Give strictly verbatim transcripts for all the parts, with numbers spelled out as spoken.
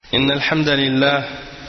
إن الحمد لله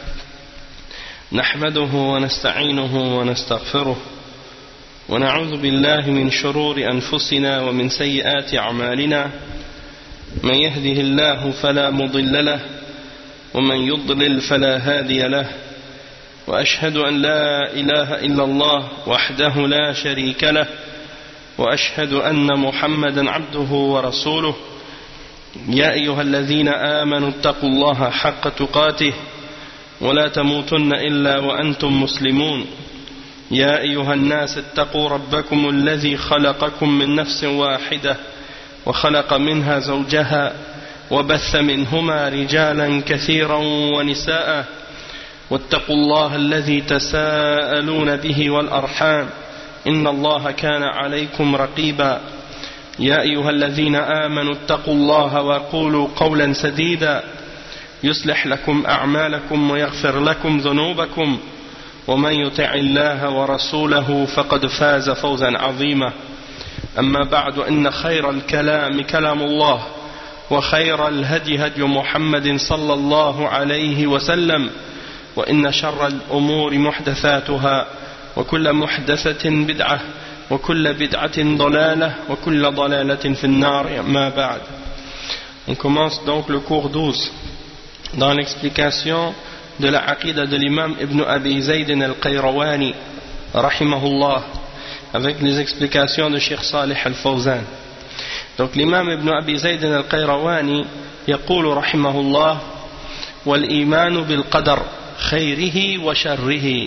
نحمده ونستعينه ونستغفره ونعوذ بالله من شرور أنفسنا ومن سيئات أعمالنا من يهده الله فلا مضل له ومن يضلل فلا هادي له وأشهد أن لا إله إلا الله وحده لا شريك له وأشهد أن محمدا عبده ورسوله يا أيها الذين آمنوا اتقوا الله حق تقاته ولا تموتن إلا وأنتم مسلمون يا أيها الناس اتقوا ربكم الذي خلقكم من نفس واحدة وخلق منها زوجها وبث منهما رجالا كثيرا ونساء واتقوا الله الذي تساءلون به والأرحام إن الله كان عليكم رقيبا يا أيها الذين آمنوا اتقوا الله وقولوا قولا سديدا يصلح لكم أعمالكم ويغفر لكم ذنوبكم ومن يطع الله ورسوله فقد فاز فوزا عظيما أما بعد إن خير الكلام كلام الله وخير الهدي هدي محمد صلى الله عليه وسلم وإن شر الأمور محدثاتها وكل محدثة بدعة وكل بدعة ضلالة وكل ضلالة في النار ما بعد. On commence donc le cours douze dans l'explication de la aqida de l'imam Ibn Abi Zayd al-Qayrawani rahimahullah avec les explications de Cheikh Salih al-Fawzan. Donc l'imam Ibn Abi Zayd al-Qayrawani يقول رحمه الله والإيمان بالقدر خيره وشره.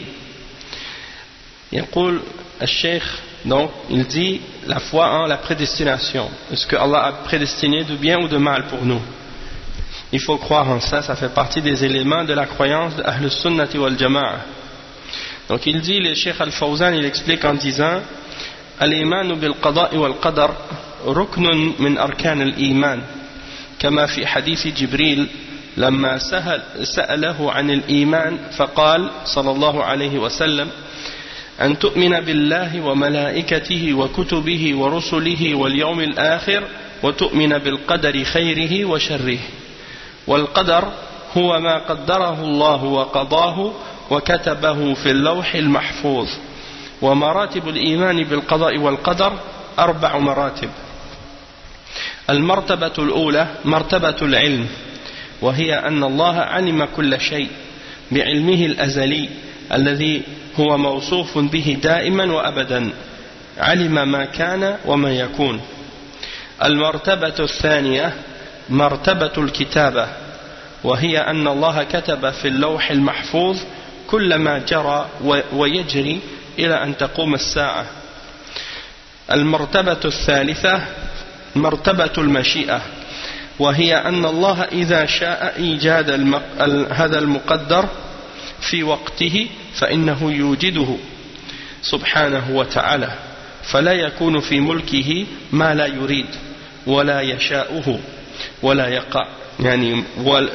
يقول الشيخ donc il dit la foi en la prédestination. Est-ce que Allah a prédestiné de bien ou de mal pour nous? Il faut croire en ça, ça fait partie des éléments de la croyance de Ahl Sunnati wal Jama'a. Donc il dit, le Cheikh Al-Fawzan il explique en disant Al-Iman bil qada'i wal qadar ruknun min arkan al-iman kama fi hadith Jibril لما سأل سأله عن الإيمان فقال صلى الله عليه وسلم أن تؤمن بالله وملائكته وكتبه ورسله واليوم الآخر وتؤمن بالقدر خيره وشره. والقدر هو ما قدره الله وقضاه وكتبه في اللوح المحفوظ. ومراتب الإيمان بالقضاء والقدر أربع مراتب. المرتبة الأولى مرتبة العلم، وهي أن الله علم كل شيء بعلمه الأزلي الذي هو موصوف به دائما وأبدا، علم ما كان وما يكون. المرتبة الثانية مرتبة الكتابة، وهي أن الله كتب في اللوح المحفوظ كل ما جرى ويجري إلى أن تقوم الساعة. المرتبة الثالثة مرتبة المشيئة، وهي أن الله إذا شاء إيجاد هذا المقدر في وقته فإنه يوجده سبحانه وتعالى، فلا يكون في ملكه ما لا يريد ولا يشاؤه ولا يقع، يعني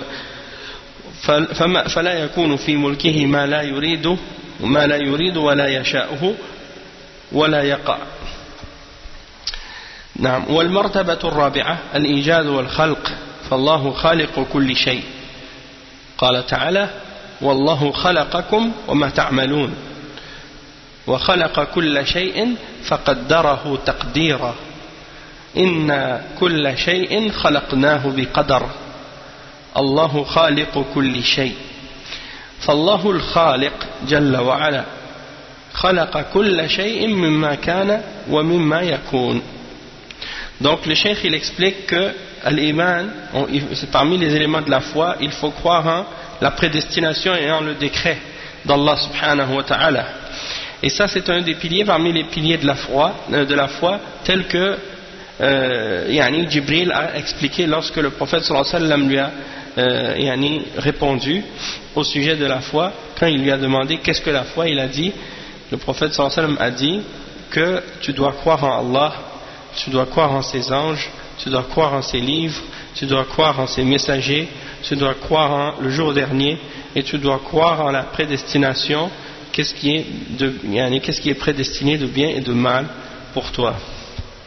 فلا يكون في ملكه ما لا يريد ما لا يريد ولا يشاؤه ولا يقع. نعم. والمرتبة الرابعة الإيجاد والخلق، فالله خالق كل شيء. قال تعالى والله خلقكم وما تعملون وخلق كل شيء فقدره تقديرا إن كل شيء خلقناه بقدر الله خالق كل شيء. فالله الخالق جل وعلا خلق كل شيء مما كان ومما يكون. Donc le cheikh il explique que l'iman, c'est parmi les éléments de la foi, il faut croire en la prédestination et en le décret d'Allah subhanahu wa ta'ala. Et ça c'est un des piliers parmi les piliers de la foi, de la foi tel que euh, yani Jibril a expliqué lorsque le prophète sallallahu alayhi wa sallam lui a euh, yani répondu au sujet de la foi. Quand il lui a demandé qu'est-ce que la foi, il a dit, le prophète sallallahu alayhi wa sallam a dit que tu dois croire en Allah, tu dois croire en ses anges, tu dois croire en ses livres, tu dois croire en ses messagers, tu dois croire en le jour dernier et tu dois croire en la prédestination, qu'est-ce qui est, de, yani, qu'est-ce qui est prédestiné de bien et de mal pour toi.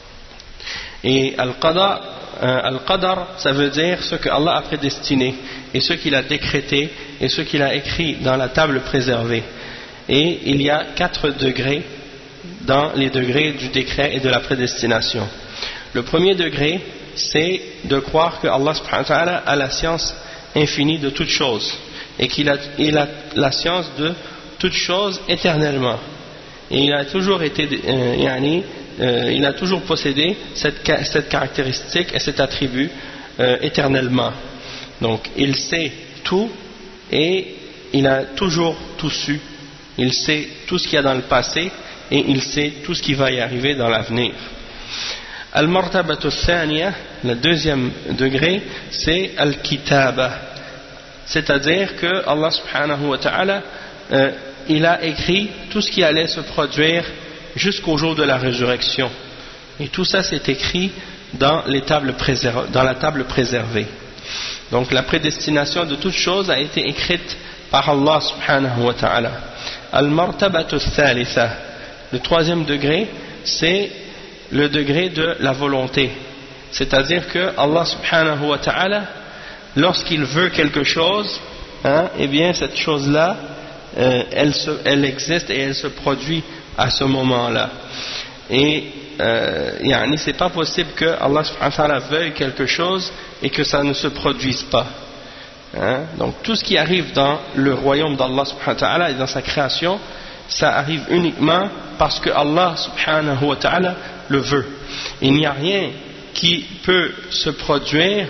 Et Al-Qadar, euh, Al-Qadar, ça veut dire ce que Allah a prédestiné. et ce qu'il a décrété et ce qu'il a écrit dans la table préservée. Et il y a quatre degrés dans les degrés du décret et de la prédestination. Le premier degré, c'est de croire que Allah subhanahu wa ta'ala a la science infinie de toutes choses et qu'il a, il a la science de toutes choses éternellement. Et il a toujours été, euh, yani, euh, il a toujours possédé cette, cette caractéristique et cet attribut euh, éternellement. Donc, il sait tout et il a toujours tout su. Il sait tout ce qu'il y a dans le passé et il sait tout ce qui va y arriver dans l'avenir. Al-Martabatu Thaniya, le deuxième degré, c'est Al-Kitaba. C'est-à-dire que Allah subhanahu wa ta'ala, euh, il a écrit tout ce qui allait se produire jusqu'au jour de la résurrection. Et tout ça c'est écrit dans, les tables préserv- dans la table préservée. Donc la prédestination de toutes choses a été écrite par Allah subhanahu wa ta'ala. Al-Martabatu Thalitha, le troisième degré, c'est le degré de la volonté. C'est-à-dire que Allah subhanahu wa ta'ala, lorsqu'il veut quelque chose, hein, eh bien cette chose-là, euh, elle, se, elle existe et elle se produit à ce moment-là. Et euh, yani, c'est pas possible que Allah subhanahu wa ta'ala veuille quelque chose et que ça ne se produise pas. Hein? Donc tout ce qui arrive dans le royaume d'Allah subhanahu wa ta'ala et dans sa création, ça arrive uniquement parce que Allah subhanahu wa ta'ala le veut. Il n'y a rien qui peut se produire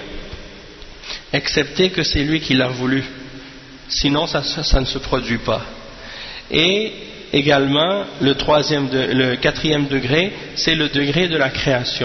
excepté que c'est lui qui l'a voulu. Sinon ça, ça, ça ne se produit pas. Et également le troisième, de, le quatrième degré, c'est le degré de la création.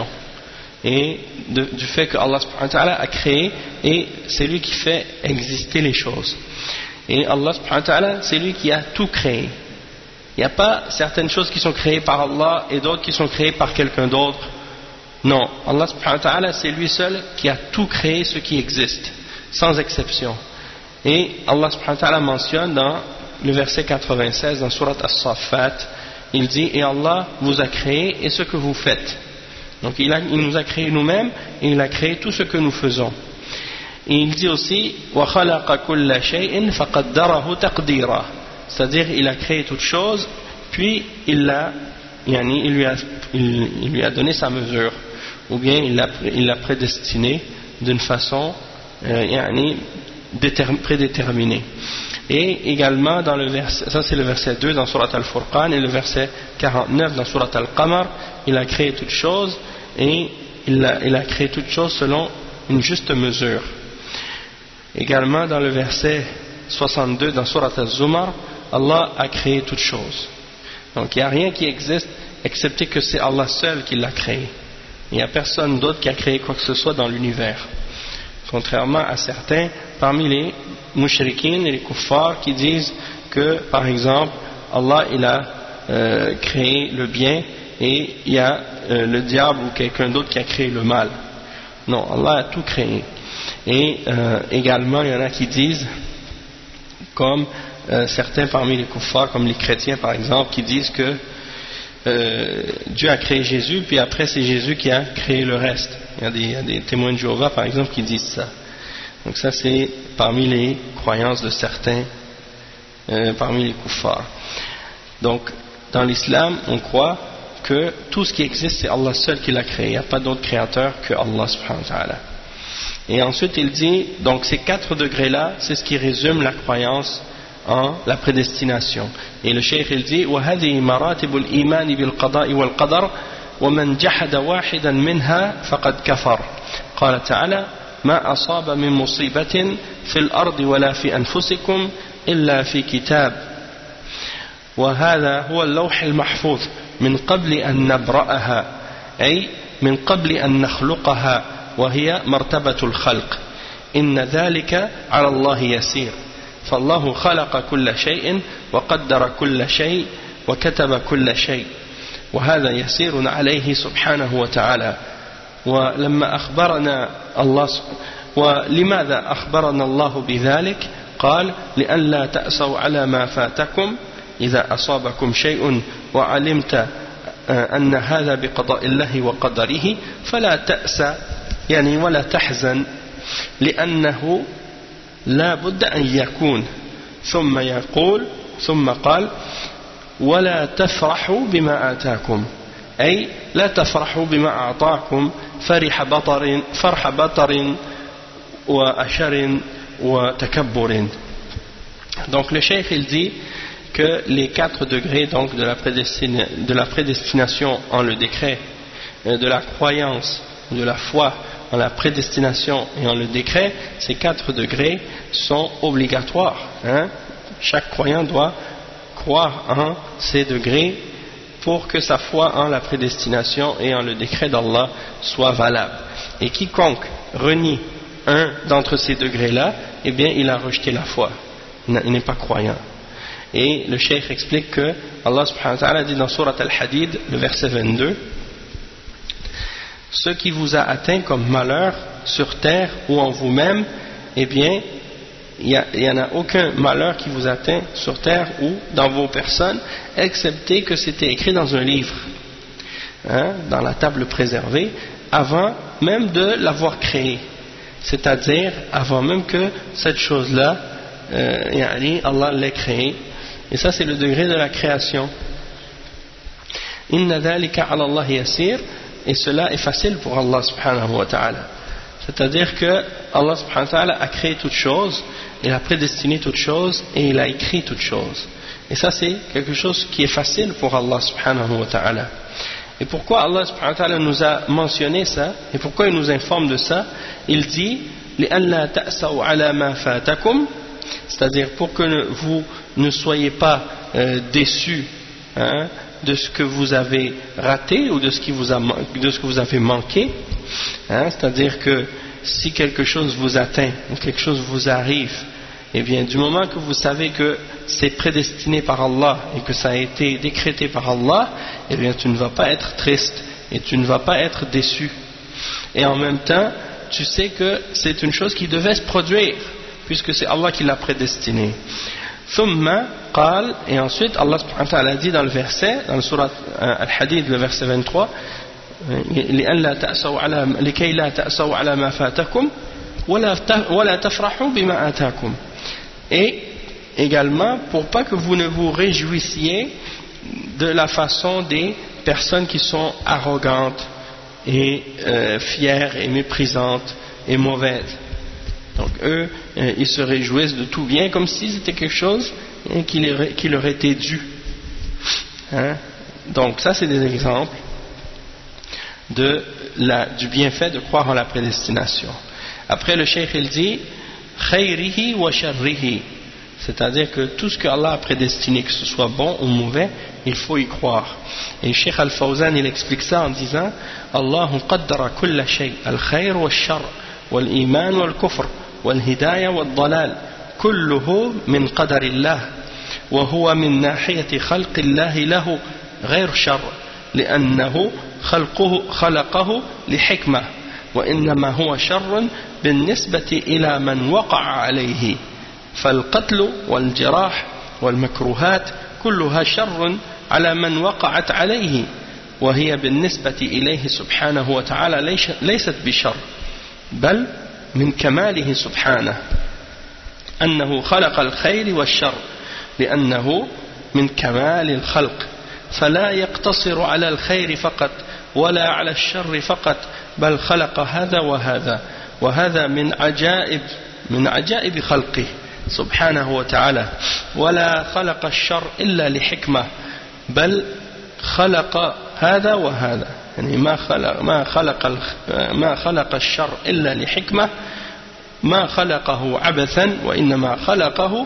Et de, du fait que Allah subhanahu wa ta'ala a créé, et c'est lui qui fait exister les choses. Et Allah subhanahu wa ta'ala, c'est lui qui a tout créé. Il n'y a pas certaines choses qui sont créées par Allah et d'autres qui sont créées par quelqu'un d'autre. Non, Allah subhanahu wa ta'ala, c'est lui seul qui a tout créé ce qui existe, sans exception. Et Allah subhanahu wa ta'ala mentionne dans le verset quatre-vingt-seize, dans Surat As-Saffat, il dit « Et Allah vous a créé et ce que vous faites ». Donc il, a, il nous a créé nous-mêmes et il a créé tout ce que nous faisons. Et il dit aussi وَخَلَقَ كُلَّ شَيْءٍ فَقَدَّرَهُ تَقْدِيرًا, c'est-à-dire il a créé toute chose puis il, l'a, yani, il, lui a, il, il lui a donné sa mesure, ou bien il l'a, il l'a prédestiné d'une façon euh, yani, déterm, prédéterminée. Et également dans le verset, ça c'est le verset deux dans Surat Al-Furqan, et le verset quarante-neuf dans Surat Al-Qamar, il a créé toutes choses et il a, il a créé toutes choses selon une juste mesure. Également dans le verset soixante-deux dans Surat Al-Zumar, Allah a créé toutes choses. Donc il n'y a rien qui existe excepté que c'est Allah seul qui l'a créé. Il n'y a personne d'autre qui a créé quoi que ce soit dans l'univers. Contrairement à certains parmi les mushrikines et les kuffars qui disent que par exemple Allah il a euh, créé le bien et il y a euh, le diable ou quelqu'un d'autre qui a créé le mal. Non, Allah a tout créé. Et euh, également il y en a qui disent, comme euh, certains parmi les kuffars, comme les chrétiens par exemple, qui disent que euh, Dieu a créé Jésus puis après c'est Jésus qui a créé le reste. Il y a des, il y a des témoins de Jéhovah par exemple qui disent ça. Donc ça c'est parmi les croyances de certains euh, parmi les kuffars. Donc dans l'islam on croit que tout ce qui existe c'est Allah seul qui l'a créé, il n'y a pas d'autre créateur que Allah subhanahu wa ta'ala. Et ensuite il dit, donc ces quatre degrés là c'est ce qui résume la croyance en la prédestination. Et le cheikh il dit وَهَذِهِ مَرَاتِبُ الْإِيمَانِ بِالْقَضَاءِ وَالْقَدَرِ وَمَنْ جَحَدَ وَاحِدًا مِنْهَا فَقَدْ كَفَرَ. قال تعالى ما أصاب من مصيبة في الأرض ولا في أنفسكم إلا في كتاب وهذا هو اللوح المحفوظ من قبل أن نبرأها أي من قبل أن نخلقها وهي مرتبة الخلق إن ذلك على الله يسير فالله خلق كل شيء وقدر كل شيء وكتب كل شيء وهذا يسير عليه سبحانه وتعالى. ولما أخبرنا الله ولماذا أخبرنا الله بذلك قال لئلا تأسوا على ما فاتكم إذا أصابكم شيء وعلمت أن هذا بقضاء الله فلا تأسى يعني ولا تحزن لأنه لا بد أن يكون ثم يقول ثم قال ولا تفرحوا بما آتاكم أي لا تفرحوا بما أعطاكم فرح بطر فرح بطر وأشر وتكبر. Donc le cheikh il dit que les quatre degrés donc de la, de la prédestination en le décret, de la croyance, de la foi en la prédestination et en le décret, ces quatre degrés sont obligatoires, hein? Chaque croyant doit croire en ces degrés pour que sa foi en la prédestination et en le décret d'Allah soit valable. Et quiconque renie un d'entre ces degrés-là, eh bien il a rejeté la foi, il n'est pas croyant. Et le cheikh explique que Allah subhanahu wa ta'ala dit dans Surat Al-Hadid, le verset vingt-deux, ce qui vous a atteint comme malheur sur terre ou en vous-même, eh bien il n'y en a aucun malheur qui vous atteint sur terre ou dans vos personnes, excepté que c'était écrit dans un livre, hein, dans la table préservée, avant même de l'avoir créé, c'est-à-dire avant même que cette chose-là, euh, Allah l'ait créée. Et ça c'est le degré de la création. Inna dhalika ala Allah yasir, et cela est facile pour Allah subhanahu wa ta'ala. C'est-à-dire que Allah subhanahu wa ta'ala a créé toutes choses, il a prédestiné toutes choses et il a écrit toutes choses. Et ça c'est quelque chose qui est facile pour Allah subhanahu wa ta'ala. Et pourquoi Allah subhanahu wa ta'ala nous a mentionné ça, et pourquoi il nous informe de ça? Il dit لِأَلَّا تَأْسَوْا عَلَى مَا فَاتَكُمْ, c'est-à-dire pour que vous ne soyez pas euh, déçus, hein, de ce que vous avez raté ou de ce, qui vous a, de ce que vous avez manqué, hein, c'est-à-dire que si quelque chose vous atteint ou quelque chose vous arrive, eh bien du moment que vous savez que c'est prédestiné par Allah et que ça a été décrété par Allah, eh bien tu ne vas pas être triste et tu ne vas pas être déçu. Et en même temps, tu sais que c'est une chose qui devait se produire puisque c'est Allah qui l'a prédestiné. Thumma qal, et ensuite Allah subhanahu wa ta'ala dit dans le verset, dans le surat Al-Hadid, le verset vingt-trois, لكي لا تأسوا على ما فاتكم ولا تفرحوا بما آتاكم, et également pour pas que vous ne vous réjouissiez de la façon des personnes qui sont arrogantes et euh, fières et méprisantes et mauvaises. Donc eux, euh, ils se réjouissent de tout bien comme si c'était quelque chose hein, qui, leur, qui leur était dû. Hein? Donc ça c'est des exemples de la, du bienfait de croire en la prédestination. Après le cheikh il dit khayrihi wa sharrihi, c'est-à-dire que tout ce que Allah a prédestiné, que ce soit bon ou mauvais, il faut y croire. Et Cheikh Al-Fawzan il explique ça en disant Allahu qaddara kulla shay al-khayr wa shar wal iman wal kufr wal hidayah wal dalal kulluhu min qadarillah wa huwa min nahiyati khalqillahi lahu ghayr shar لأنه خلقه خلقه لحكمة وإنما هو شر بالنسبة إلى من وقع عليه فالقتل والجراح والمكروهات كلها شر على من وقعت عليه وهي بالنسبة إليه سبحانه وتعالى ليست بشر بل من كماله سبحانه أنه خلق الخير والشر لأنه من كمال الخلق فلا يقتصر على الخير فقط ولا على الشر فقط بل خلق هذا وهذا وهذا من عجائب من عجائب خلقه سبحانه وتعالى ولا خلق الشر إلا لحكمة بل خلق هذا وهذا يعني ما خلق ما خلق ما خلق الشر إلا لحكمة ما خلقه عبثا وإنما خلقه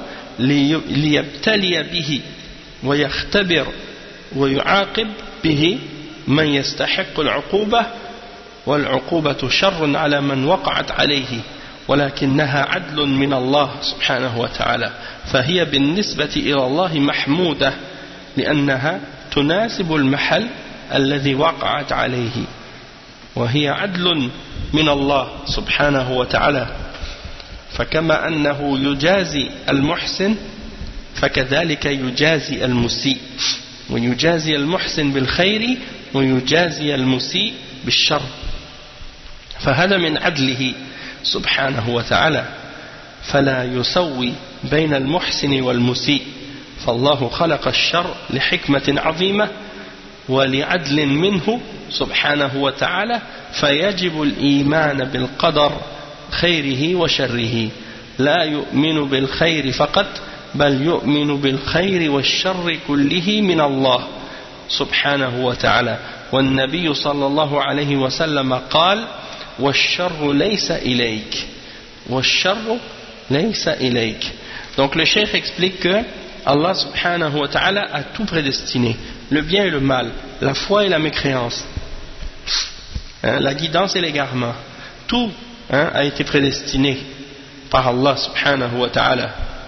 ليبتلي به ويختبر ويعاقب به من يستحق العقوبة والعقوبة شر على من وقعت عليه ولكنها عدل من الله سبحانه وتعالى فهي بالنسبة إلى الله محمودة لأنها تناسب المحل الذي وقعت عليه وهي عدل من الله سبحانه وتعالى فكما أنه يجازي المحسن فكذلك يجازي المسيء ويجازي المحسن بالخير ويجازي المسيء بالشر فهذا من عدله سبحانه وتعالى فلا يسوي بين المحسن والمسيء فالله خلق الشر لحكمة عظيمة ولعدل منه سبحانه وتعالى فيجب الإيمان بالقدر خيره وشره لا يؤمن بالخير فقط بل يؤمن بالخير والشر كله من الله سبحانه وتعالى والنبي صلى الله عليه وسلم قال والشر ليس إليك والشر ليس إليك. Donc le cheikh explique que Allah subhanahu wa ta'ala a tout prédestiné, le bien et le mal, la foi et la mécréance, hein, la guidance et l'égarement, tout hein, a été prédestiné par Allah subhanahu wa ta'ala.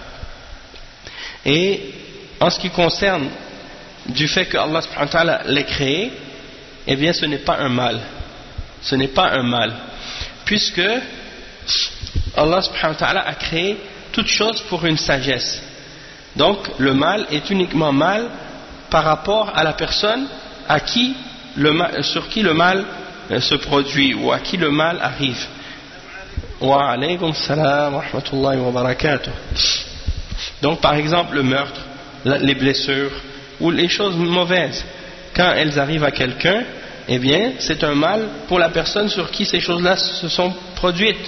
Et en ce qui concerne du fait que Allah subhanahu wa ta'ala l'ait créé, eh bien ce n'est pas un mal, ce n'est pas un mal, puisque Allah subhanahu wa ta'ala a créé toute chose pour une sagesse. Donc le mal est uniquement mal par rapport à la personne à qui le mal, sur qui le mal se produit ou à qui le mal arrive. Wa alaykum salam wa rahmatullahi wa barakatuh. Donc par exemple le meurtre, les blessures ou les choses mauvaises, quand elles arrivent à quelqu'un, eh bien c'est un mal pour la personne sur qui ces choses-là se sont produites.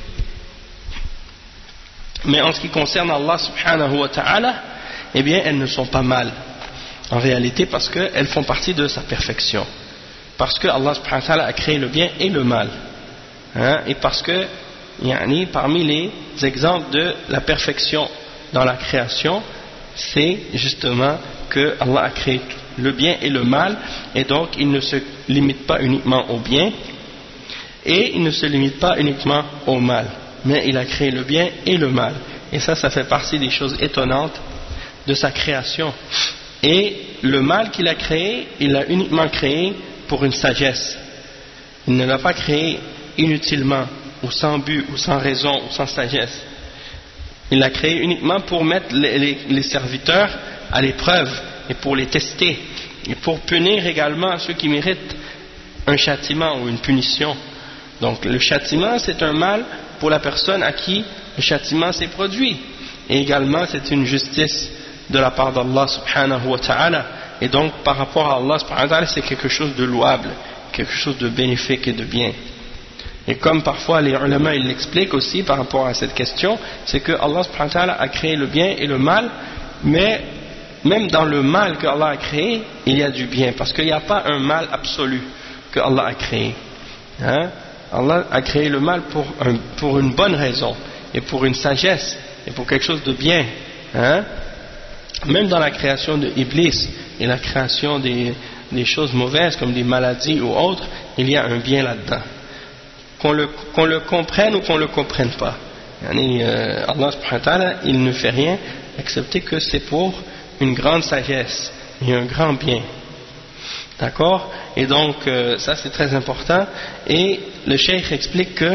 Mais en ce qui concerne Allah subhanahu wa ta'ala, eh bien elles ne sont pas mal en réalité parce qu'elles font partie de sa perfection, parce que Allah subhanahu wa ta'ala a créé le bien et le mal, hein, et parce que yani, parmi les exemples de la perfection dans la création, c'est justement que Allah a créé le bien et le mal, et donc il ne se limite pas uniquement au bien et il ne se limite pas uniquement au mal, mais il a créé le bien et le mal, et ça, ça fait partie des choses étonnantes de sa création. Et le mal qu'il a créé, il l'a uniquement créé pour une sagesse, il ne l'a pas créé inutilement ou sans but ou sans raison ou sans sagesse. Il l'a créé uniquement pour mettre les, les, les serviteurs à l'épreuve et pour les tester et pour punir également ceux qui méritent un châtiment ou une punition. Donc le châtiment, c'est un mal pour la personne à qui le châtiment s'est produit, et également c'est une justice de la part d'Allah subhanahu wa ta'ala, et donc par rapport à Allah subhanahu wa ta'ala c'est quelque chose de louable, quelque chose de bénéfique et de bien. Et comme parfois les ulama ils l'expliquent aussi par rapport à cette question, c'est que Allah subhanahu wa ta'ala a créé le bien et le mal, mais même dans le mal que Allah a créé, il y a du bien, parce qu'il n'y a pas un mal absolu que Allah a créé, hein? Allah a créé le mal pour, un, pour une bonne raison, et pour une sagesse, et pour quelque chose de bien, hein? Même dans la création de Iblis et la création des, des choses mauvaises comme des maladies ou autres, il y a un bien là-dedans, qu'on le, qu'on le comprenne ou qu'on ne le comprenne pas. Yani, euh, Allah subhanahu wa ta'ala, il ne fait rien excepté que c'est pour une grande sagesse et un grand bien. D'accord? Et donc euh, ça c'est très important, et le cheikh explique que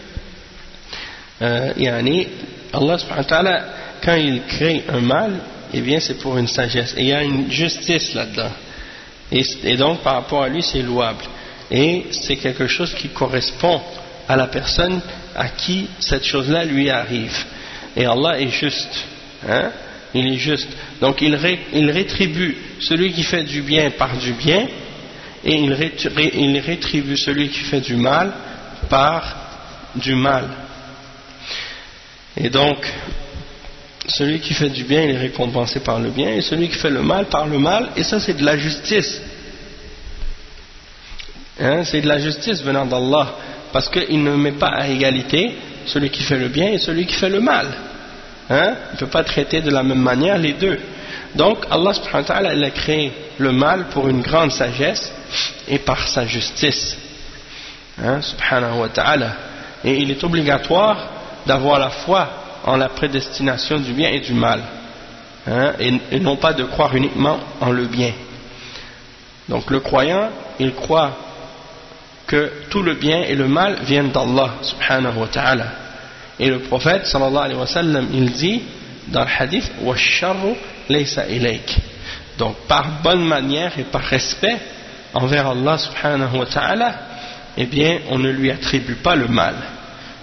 euh, yani, Allah subhanahu wa ta'ala, quand il crée un mal, eh bien c'est pour une sagesse, et il y a une justice là-dedans, et, et donc par rapport à lui c'est louable, et c'est quelque chose qui correspond à la personne à qui cette chose-là lui arrive, et Allah est juste, hein? Il est juste, donc il, ré, il rétribue celui qui fait du bien par du bien, et il, ré, il rétribue celui qui fait du mal par du mal. Et donc celui qui fait du bien il est récompensé par le bien, et celui qui fait le mal par le mal, et ça c'est de la justice, hein, c'est de la justice venant d'Allah, parce qu'il ne met pas à égalité celui qui fait le bien et celui qui fait le mal, hein? Il ne peut pas traiter de la même manière les deux. Donc Allah subhanahu wa ta'ala il a créé le mal pour une grande sagesse et par sa justice, hein, subhanahu wa ta'ala, et il est obligatoire d'avoir la foi en la prédestination du bien et du mal, hein, et, et non pas de croire uniquement en le bien. Donc le croyant il croit que tout le bien et le mal viennent d'Allah subhanahu wa ta'ala, et le prophète sallallahu alayhi wa sallam il dit dans le hadith وَالشَّرُّ لَيْسَ إِلَيْكَ, donc par bonne manière et par respect envers Allah subhanahu wa ta'ala, eh bien on ne lui attribue pas le mal,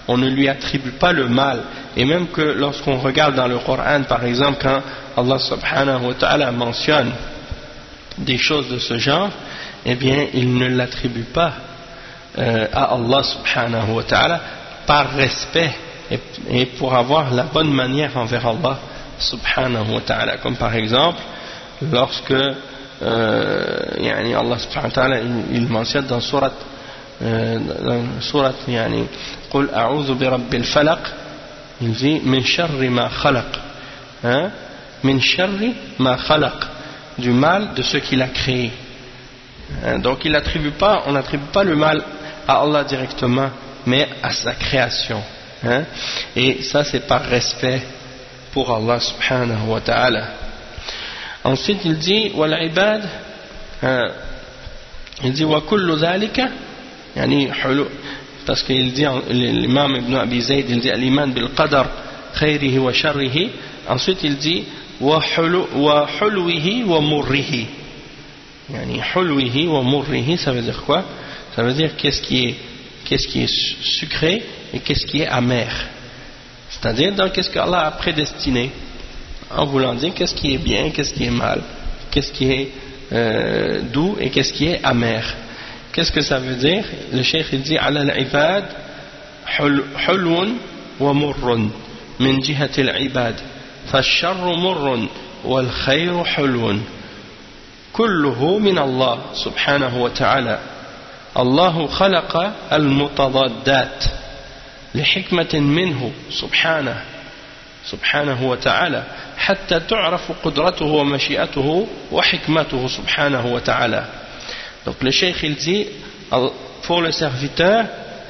on ne lui attribue pas le mal. Et même que lorsqu'on regarde dans le Coran, par exemple, quand Allah subhanahu wa ta'ala mentionne des choses de ce genre, eh bien il ne l'attribue pas euh, à Allah subhanahu wa ta'ala par respect et, et pour avoir la bonne manière envers Allah subhanahu wa ta'ala. Comme par exemple lorsque euh, yani Allah subhanahu wa ta'ala il, il mentionne dans surat euh, dans surat yani قل أعوذ برب الفلق, il dit min sharri ma khalaq, hein, min sharri ma khalaq, du mal de ce qu'il a créé. Hein, donc il attribue pas, on n'attribue pas le mal à Allah directement, mais à sa création. Hein, et ça c'est par respect pour Allah subhanahu wa ta'ala. Ensuite il dit wal ibad, hein, il dit wa kullu dhalika, yani hulu, parce qu'il dit, l'imam Ibn Abi Zayd, il dit al-iman bil qadar khayrihi wa sharrihi. Ensuite il dit wa hulwihi wa murrihi. Yani hulwihi wa murrihi, ça veut dire quoi? Ça veut dire qu'est-ce qui est, qu'est-ce qui est sucré et qu'est-ce qui est amer. C'est-à-dire dans qu'est-ce qu'Allah a prédestiné, en voulant dire qu'est-ce qui est bien, qu'est-ce qui est mal, qu'est-ce qui est euh, doux et qu'est-ce qui est amer. Qu'est-ce que ça veut dire? Le cheikh il dit ala al-ibad hulwun wa murrun min jihati al-ibad فالشر مر والخير حلو كله من الله سبحانه وتعالى الله خلق المتضادات لحكمة منه سبحانه سبحانه وتعالى حتى تعرف قدرته ومشيئته وحكمته سبحانه وتعالى. Donc le cheikh il dit pour le serviteur,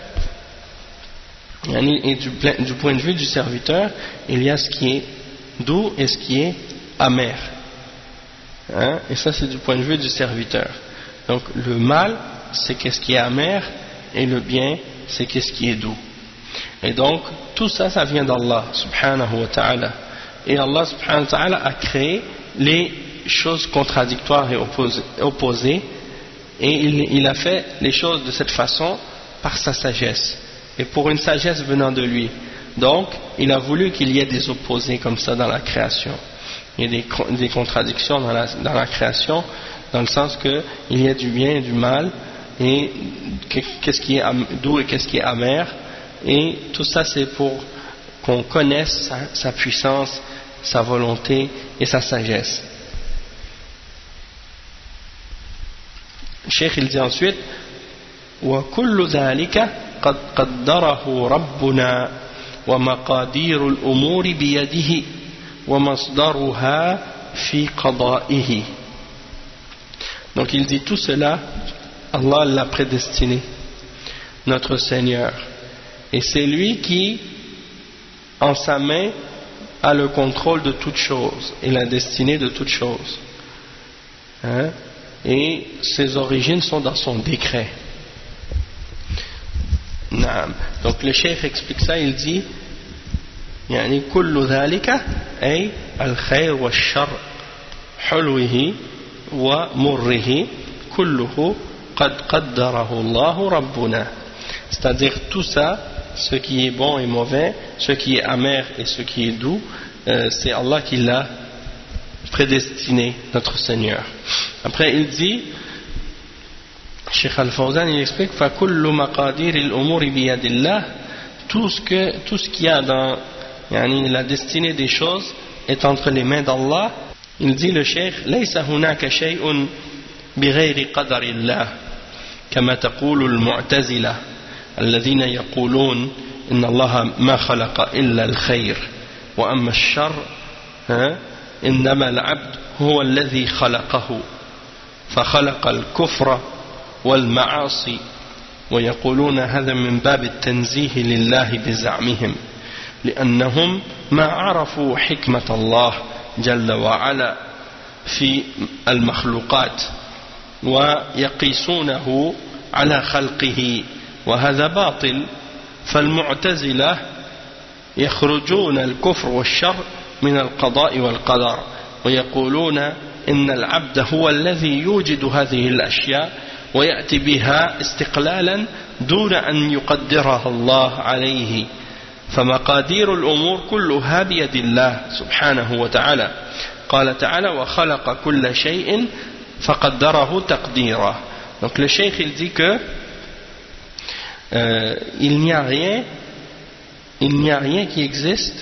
et du, du point de vue du serviteur, il y a ce qui est doux et ce qui est amer. Hein? Et ça c'est du point de vue du serviteur. Donc le mal c'est qu'est-ce qui est amer et le bien c'est qu'est-ce qui est doux. Et donc tout ça ça vient d'Allah subhanahu wa ta'ala. Et Allah subhanahu wa ta'ala a créé les choses contradictoires et opposées, opposées et il, il a fait les choses de cette façon par sa sagesse et pour une sagesse venant de lui. Donc il a voulu qu'il y ait des opposés comme ça dans la création. Il y a des, des contradictions dans la, dans la création, dans le sens que il y a du bien et du mal, et qu'est-ce qui est doux et qu'est-ce qui est amer, et tout ça c'est pour qu'on connaisse sa, sa puissance, sa volonté et sa sagesse. Cheikh il dit ensuite وكل ذلك قد قدره ربنا ومقادير الأمور بيده ومصدرها في قضائه. Donc il dit tout cela Allah l'a prédestiné, notre Seigneur, et c'est lui qui en sa main a le contrôle de toutes choses et la destinée de toutes choses, hein? Et ses origines sont dans son décret. Naam. Donc le cheikh explique ça, il dit يعني كل ذلك أي الخير والشر حلوه ومره كله قد قدره الله ربنا. C'est-à-dire tout ça, ce qui est bon et mauvais, ce qui est amer et ce qui est doux, euh, c'est Allah qui l'a prédestiné, notre Seigneur. Après il dit, Cheikh Al-Fawzan il explique فَكُلُّ مَقَادِيرِ الْأُمُورِ بِيَدِ اللَّهِ, tout ce que tout ce qu'il y a dans yani, la destinée des choses est entre les mains d'Allah. Il dit le Cheikh لَيْسَ هُنَاكَ شَيْءٌ بِغَيْرِ قَدَرِ اللَّهِ كما تقول المعتزلة الذين يقولون إن الله ما خلق إلا الخير وأما الشر إنما العبد هو الذي خلقه فخلق الكفر والمعاصي ويقولون هذا من باب التنزيه لله بزعمهم لأنهم ما عرفوا حكمة الله جل وعلا في المخلوقات ويقيسونه على خلقه وهذا باطل. فالمعتزلة يخرجون الكفر والشر من القضاء والقدر ويقولون إن العبد هو الذي يوجد هذه الأشياء ويأتي بها استقلالا دون أن يقدرها الله عليه فمقادير الأمور كلها بيد الله سبحانه وتعالى قال تعالى وخلق كل شيء فقدره تقديرا. Donc le cheikh il dit que euh, il n'y a rien il n'y a rien qui existe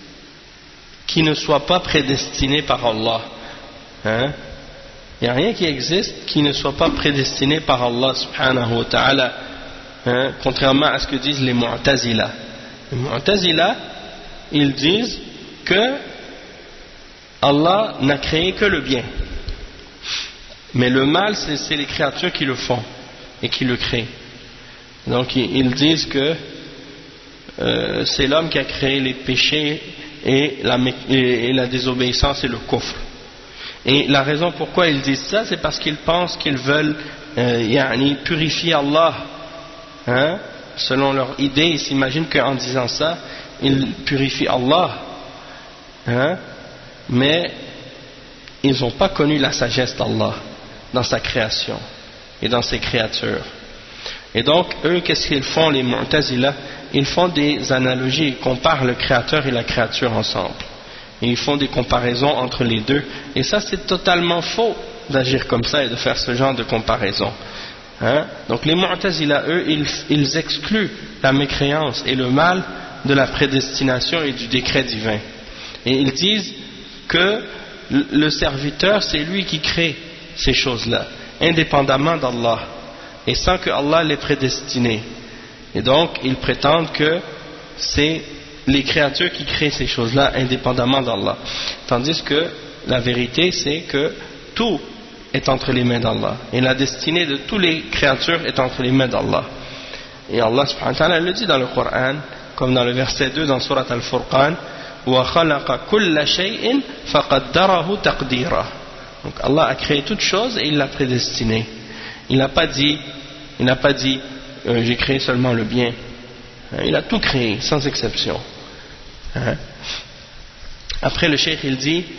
qui ne soit pas prédestiné par Allah, hein? Il n'y a rien qui existe qui ne soit pas prédestiné par Allah subhanahu wa ta'ala, hein? Contrairement à ce que disent les Mu'tazila. Les Mu'tazila, ils disent que Allah n'a créé que le bien, mais le mal c'est les créatures qui le font et qui le créent. Donc ils disent que euh, c'est l'homme qui a créé les péchés et la, et la désobéissance et le kufr. Et la raison pourquoi ils disent ça, c'est parce qu'ils pensent qu'ils veulent euh, yani, purifier Allah, hein? Selon leur idée, ils s'imaginent qu'en disant ça ils purifient Allah, hein? Mais ils n'ont pas connu la sagesse d'Allah dans sa création et dans ses créatures. Et donc eux, qu'est-ce qu'ils font, les Mu'tazila? Ils font des analogies, ils comparent le créateur et la créature ensemble. Et ils font des comparaisons entre les deux. Et ça, c'est totalement faux d'agir comme ça et de faire ce genre de comparaison. Hein? Donc les Mu'tazila, eux, ils, ils excluent la mécréance et le mal de la prédestination et du décret divin. Et ils disent que le serviteur, c'est lui qui crée ces choses-là, indépendamment d'Allah, et sans que Allah l'ait prédestiné. Et donc, ils prétendent que c'est les créatures qui créent ces choses-là indépendamment d'Allah. Tandis que la vérité, c'est que tout est entre les mains d'Allah. Et la destinée de toutes les créatures est entre les mains d'Allah. Et Allah subhanahu wa ta'ala le dit dans le Coran, comme dans le verset deux dans Surat Al-Furqan, وَخَلَقَ كُلَّ شَيْءٍ فَقَدَّرَهُ تَقْدِيرًا. Donc Allah a créé toute chose et il l'a prédestiné. Il n'a pas dit, il n'a pas dit euh, j'ai créé seulement le bien. Il a tout créé, sans exception. Hein? Après le cheikh il dit,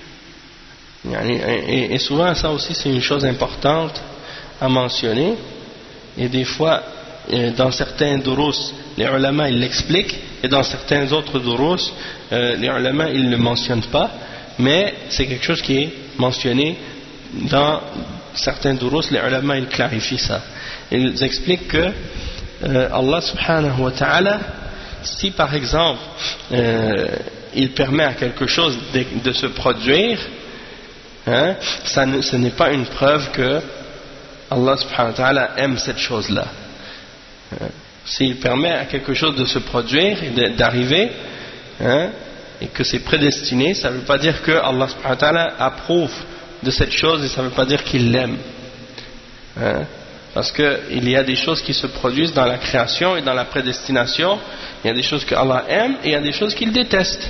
et, et souvent ça aussi c'est une chose importante à mentionner, et des fois dans certains durus les ulama ils l'expliquent, et dans certains autres durus euh, les ulama ils ne le mentionnent pas, mais c'est quelque chose qui est mentionné dans certains durus, les ulama ils clarifient ça. Ils expliquent que euh, Allah subhanahu wa ta'ala, si par exemple euh, il permet à quelque chose de, de se produire, hein, ça ne, ce n'est pas une preuve que Allah subhanahu wa ta'ala aime cette chose-là. Hein, s'il permet à quelque chose de se produire et d'arriver, hein, et que c'est prédestiné, ça ne veut pas dire que Allah subhanahu wa ta'ala approuve de cette chose, et ça ne veut pas dire qu'il l'aime. Hein, parce qu'il y a des choses qui se produisent dans la création et dans la prédestination. Il y a des choses que Allah aime et il y a des choses qu'il déteste.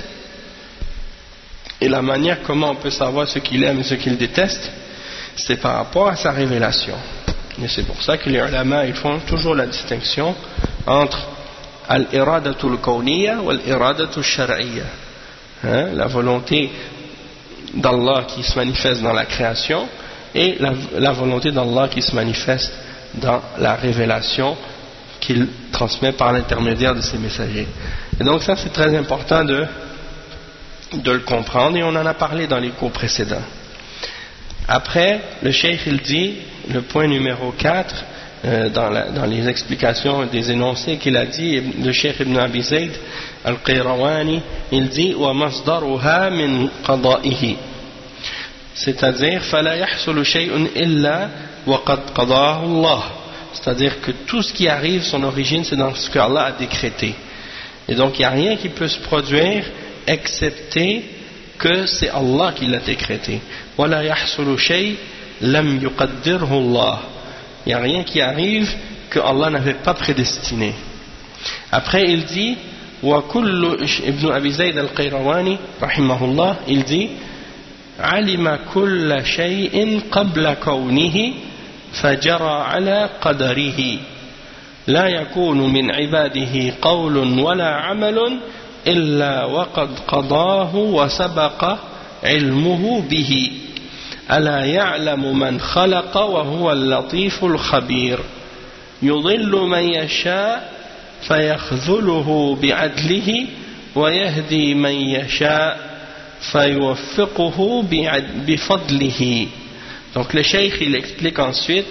Et la manière comment on peut savoir ce qu'il aime et ce qu'il déteste, c'est par rapport à sa révélation. Et c'est pour ça que les ulama ils font toujours la distinction entre al-iradatul kawniyya wal-iradatul shar'iyya, hein, la volonté d'Allah qui se manifeste dans la création et la, la volonté d'Allah qui se manifeste dans la révélation qu'il transmet par l'intermédiaire de ses messagers. Et donc ça c'est très important de, de le comprendre, et on en a parlé dans les cours précédents. Après, le cheikh il dit, le point numéro quatre, euh, dans, la, dans les explications des énoncés qu'il a dit, le cheikh Ibn Abi Zayd al-Qayrawani, il dit wa masdaruha min qada'ihi, c'est-à-dire fala yahsulu shay'un illa wa qad qadahu Allah, c'est-à-dire que tout ce qui arrive, son origine c'est dans ce que Allah a décrété, et donc il n'y a rien qui peut se produire excepté que c'est Allah qui l'a décrété. Wala yahsulu shay lam yuqaddirhu Allah, il n'y a rien qui arrive que Allah n'avait pas prédestiné. Après il dit wa kullu, Ibn Abi Zayd al-Qayrawani rahimahullah, il dit alima kulla shay'in qabla kawnihi fajara ala qadarihi la yakunu min ibadihi qawlun wala amalun illa waqad qadahu wa sabaqa ilmuhu bihi ألا يعلم من خلق وهو اللطيف الخبير يضل من يشاء فيخذله بعدله ويهدي من يشاء فيوفقه بفضله. Donc le cheikh il explique ensuite,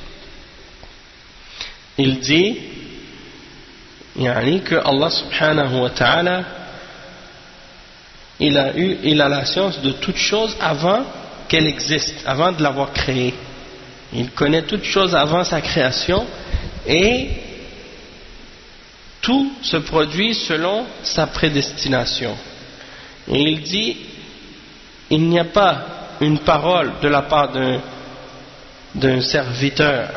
il dit yani que Allah subhanahu wa ta'ala il a eu il a la science de toute chose avant qu'elle existe, avant de l'avoir créée. Il connaît toute chose avant sa création et tout se produit selon sa prédestination. Et il dit, il n'y a pas une parole de la part d'un, d'un serviteur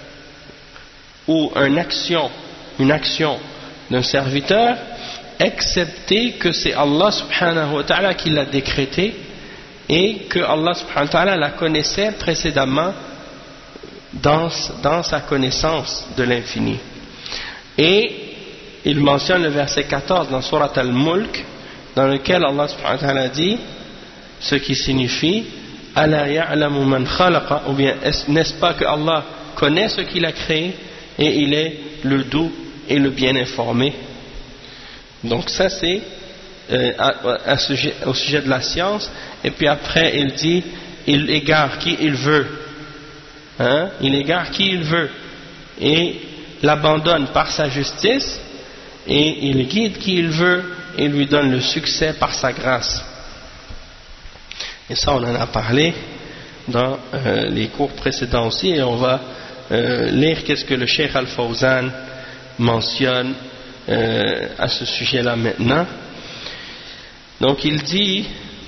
ou une action, une action d'un serviteur, excepté que c'est Allah subhanahu wa ta'ala qui l'a décrété et que Allah subhanahu wa ta'ala la connaissait précédemment dans, dans sa connaissance de l'infini. Et il mentionne le verset quatorze dans Surat Al-Mulk, dans lequel Allah subhanahu wa ta'ala dit, ce qui signifie Ala ya'lamu man khalaqa, ou bien n'est-ce pas que Allah connaît ce qu'il a créé et il est le doux et le bien informé. Donc ça c'est euh, à, à sujet, au sujet de la science. Et puis après il dit, il égare qui il veut, hein? Il égare qui il veut et l'abandonne par sa justice, et il guide qui il veut et lui donne le succès par sa grâce. Et ça on en a parlé dans euh, les cours précédents aussi, et on va euh, lire qu'est-ce que le Cheikh Al-Fawzan mentionne euh, à ce sujet-là maintenant. Donc il dit,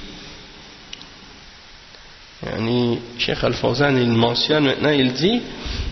yani, Cheikh Al-Fawzan il mentionne maintenant, il dit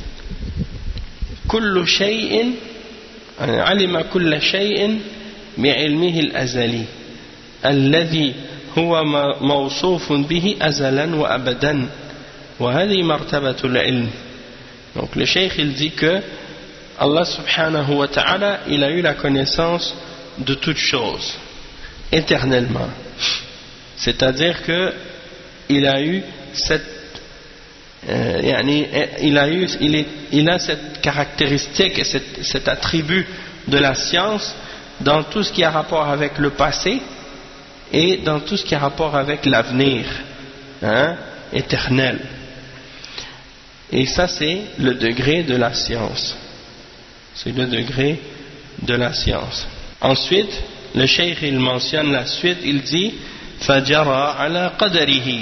كل شيء علم كل شيء بعلمه الأزلي الذي هو موصوف به أزلا وأبدا وهذه مرتبة العلم. Donc le cheikh il dit que Allah subhanahu wa ta'ala il a eu la connaissance de toutes choses éternellement, c'est-à-dire que il a eu cette Euh, yani, il, a eu, il, est, il a cette caractéristique et cette, cet attribut de la science dans tout ce qui a rapport avec le passé et dans tout ce qui a rapport avec l'avenir, hein, éternel. Et ça c'est le degré de la science, c'est le degré de la science. Ensuite le cheikh il mentionne la suite, il dit فَجَرَى عَلَى قَدَرِهِ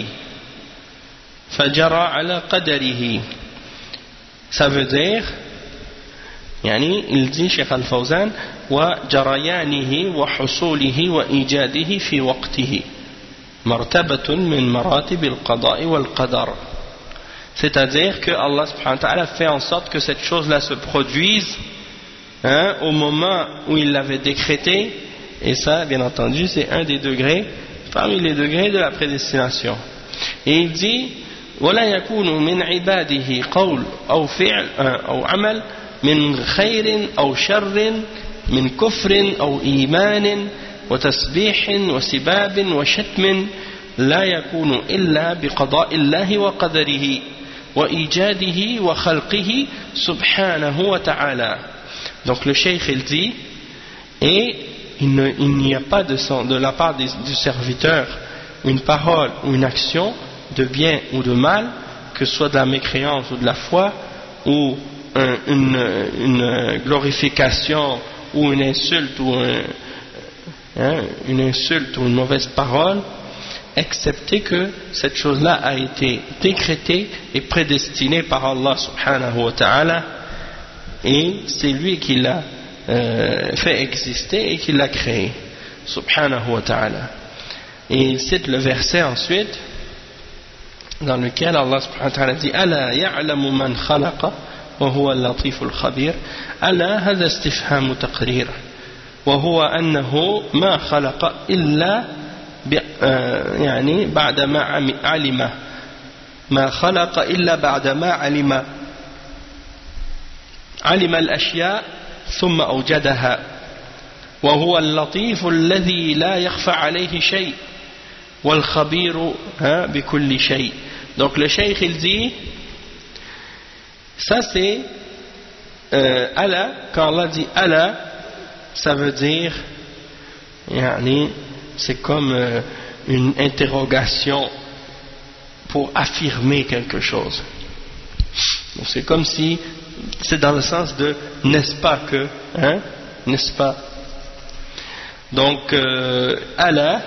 فجرى على قدره. Ça veut dire, يعني il dit Cheikh Al-Fawzan وجريانه وحصوله وإيجاده في وقته مرتبة من مراتب القضاء والقدر. C'est-à-dire que Allah subhanahu wa ta'ala fait en sorte que cette chose-là se produise, hein, au moment où il l'avait décrété, et ça bien entendu c'est un des degrés parmi les degrés de la prédestination. Et il dit ولا يكون من عباده قول أو فعل أو عمل من خير أو شر من كفر أو إيمان وتسبيح وسباب وشتم لا يكون إلا بقضاء الله وقدره وإيجاده وخلقه سبحانه وتعالى. Donc le cheikh il dit, et il, ne, il n'y a pas de, son, de la part des, du serviteur une parole ou une action de bien ou de mal, que ce soit de la mécréance ou de la foi, ou un, une, une glorification ou une insulte ou un, hein, une insulte ou une mauvaise parole, excepté que cette chose-là a été décrétée et prédestinée par Allah subhanahu wa ta'ala, et c'est lui qui l'a euh, fait exister et qui l'a créé subhanahu wa ta'ala. Et il cite le verset ensuite dans lequel Allah subhanahu wa ta'ala dit Ala ya'lamu man khalaqa wa huwa al-latif al-khabir. Ala hadha istifham taqrir wa huwa annahu ma khalaqa illa يعني بعد ما علم ما خلق إلا بعد ما علم علم الأشياء ثم أوجدها وهو اللطيف الذي لا يخفى عليه شيء والخبير بكل شيء Donc le cheikh il dit, ça c'est euh, Allah, quand Allah dit Allah, ça veut dire, yani, c'est comme euh, une interrogation pour affirmer quelque chose. Donc c'est comme si, c'est dans le sens de n'est-ce pas que, hein, n'est-ce pas? Donc euh, Allah,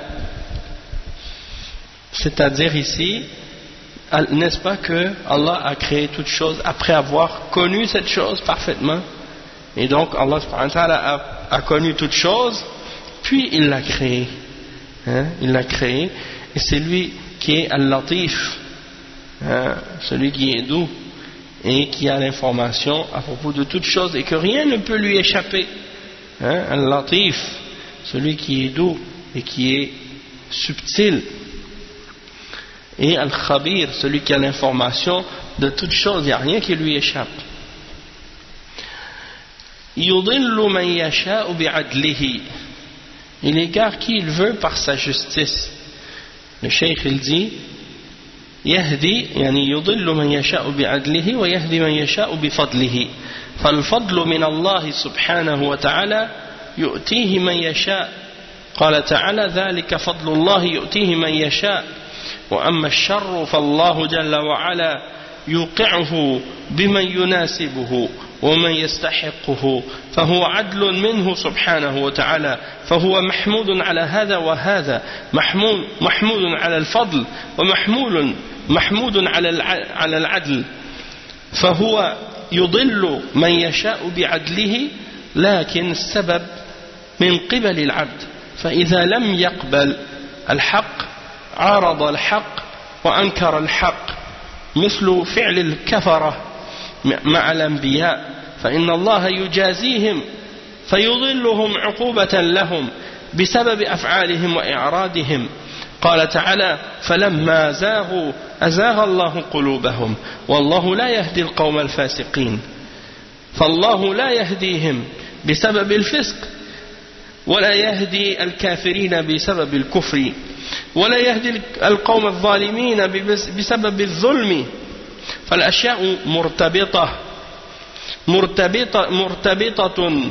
c'est-à-dire ici, n'est-ce pas que Allah a créé toute chose après avoir connu cette chose parfaitement, et donc Allah subhanahu wa ta'ala a, a connu toute chose, puis il l'a créé, hein, il l'a créé, et c'est lui qui est Al-Latif, hein, celui qui est doux et qui a l'information à propos de toute chose et que rien ne peut lui échapper, hein, Al-Latif, celui qui est doux et qui est subtil, et Al-Khabir, celui qui a l'information de toute chose, il n'y a rien qui lui échappe. Yudillu man yasha'u bi'adlihi, il égare qui il veut par sa justice. Le cheikh il dit يهدي يعني يضل من يشاء بعدله ويهدي من يشاء بفضله فالفضل من الله سبحانه وتعالى يؤتيه من يشاء قال تعالى ذلك فضل الله يؤتيه من يشاء وأما الشر فالله جل وعلا يوقعه بمن يناسبه ومن يستحقه فهو عدل منه سبحانه وتعالى فهو محمود على هذا وهذا محمود, محمود على الفضل ومحمول محمود على العدل فهو يضل من يشاء بعدله لكن السبب من قبل العبد فإذا لم يقبل الحق عارض الحق وأنكر الحق مثل فعل الكفرة مع الأنبياء فإن الله يجازيهم فيضلهم عقوبة لهم بسبب أفعالهم وإعراضهم قال تعالى فلما زاغوا أزاغ الله قلوبهم والله لا يهدي القوم الفاسقين فالله لا يهديهم بسبب الفسق ولا يهدي الكافرين بسبب الكفر ولا يهدي القوم الظالمين بسبب الظلم فالأشياء مرتبطة مرتبطة, مرتبطة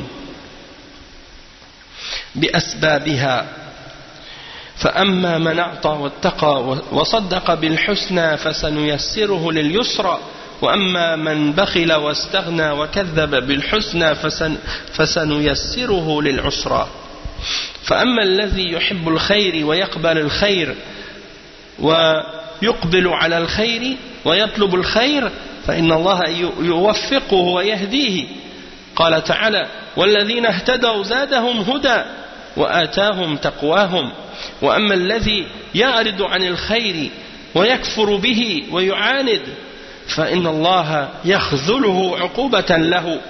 بأسبابها فأما من أعطى واتقى وصدق بالحسنى فسنيسره لليسرى وأما من بخل واستغنى وكذب بالحسنى فسن فسنيسره للعسرى فأما الذي يحب الخير ويقبل الخير ويقبل على الخير ويطلب الخير فإن الله يوفقه ويهديه قال تعالى والذين اهتدوا زادهم هدى وآتاهم تقواهم وأما الذي يعرض عن الخير ويكفر به ويعاند فإن الله يخذله عقوبة له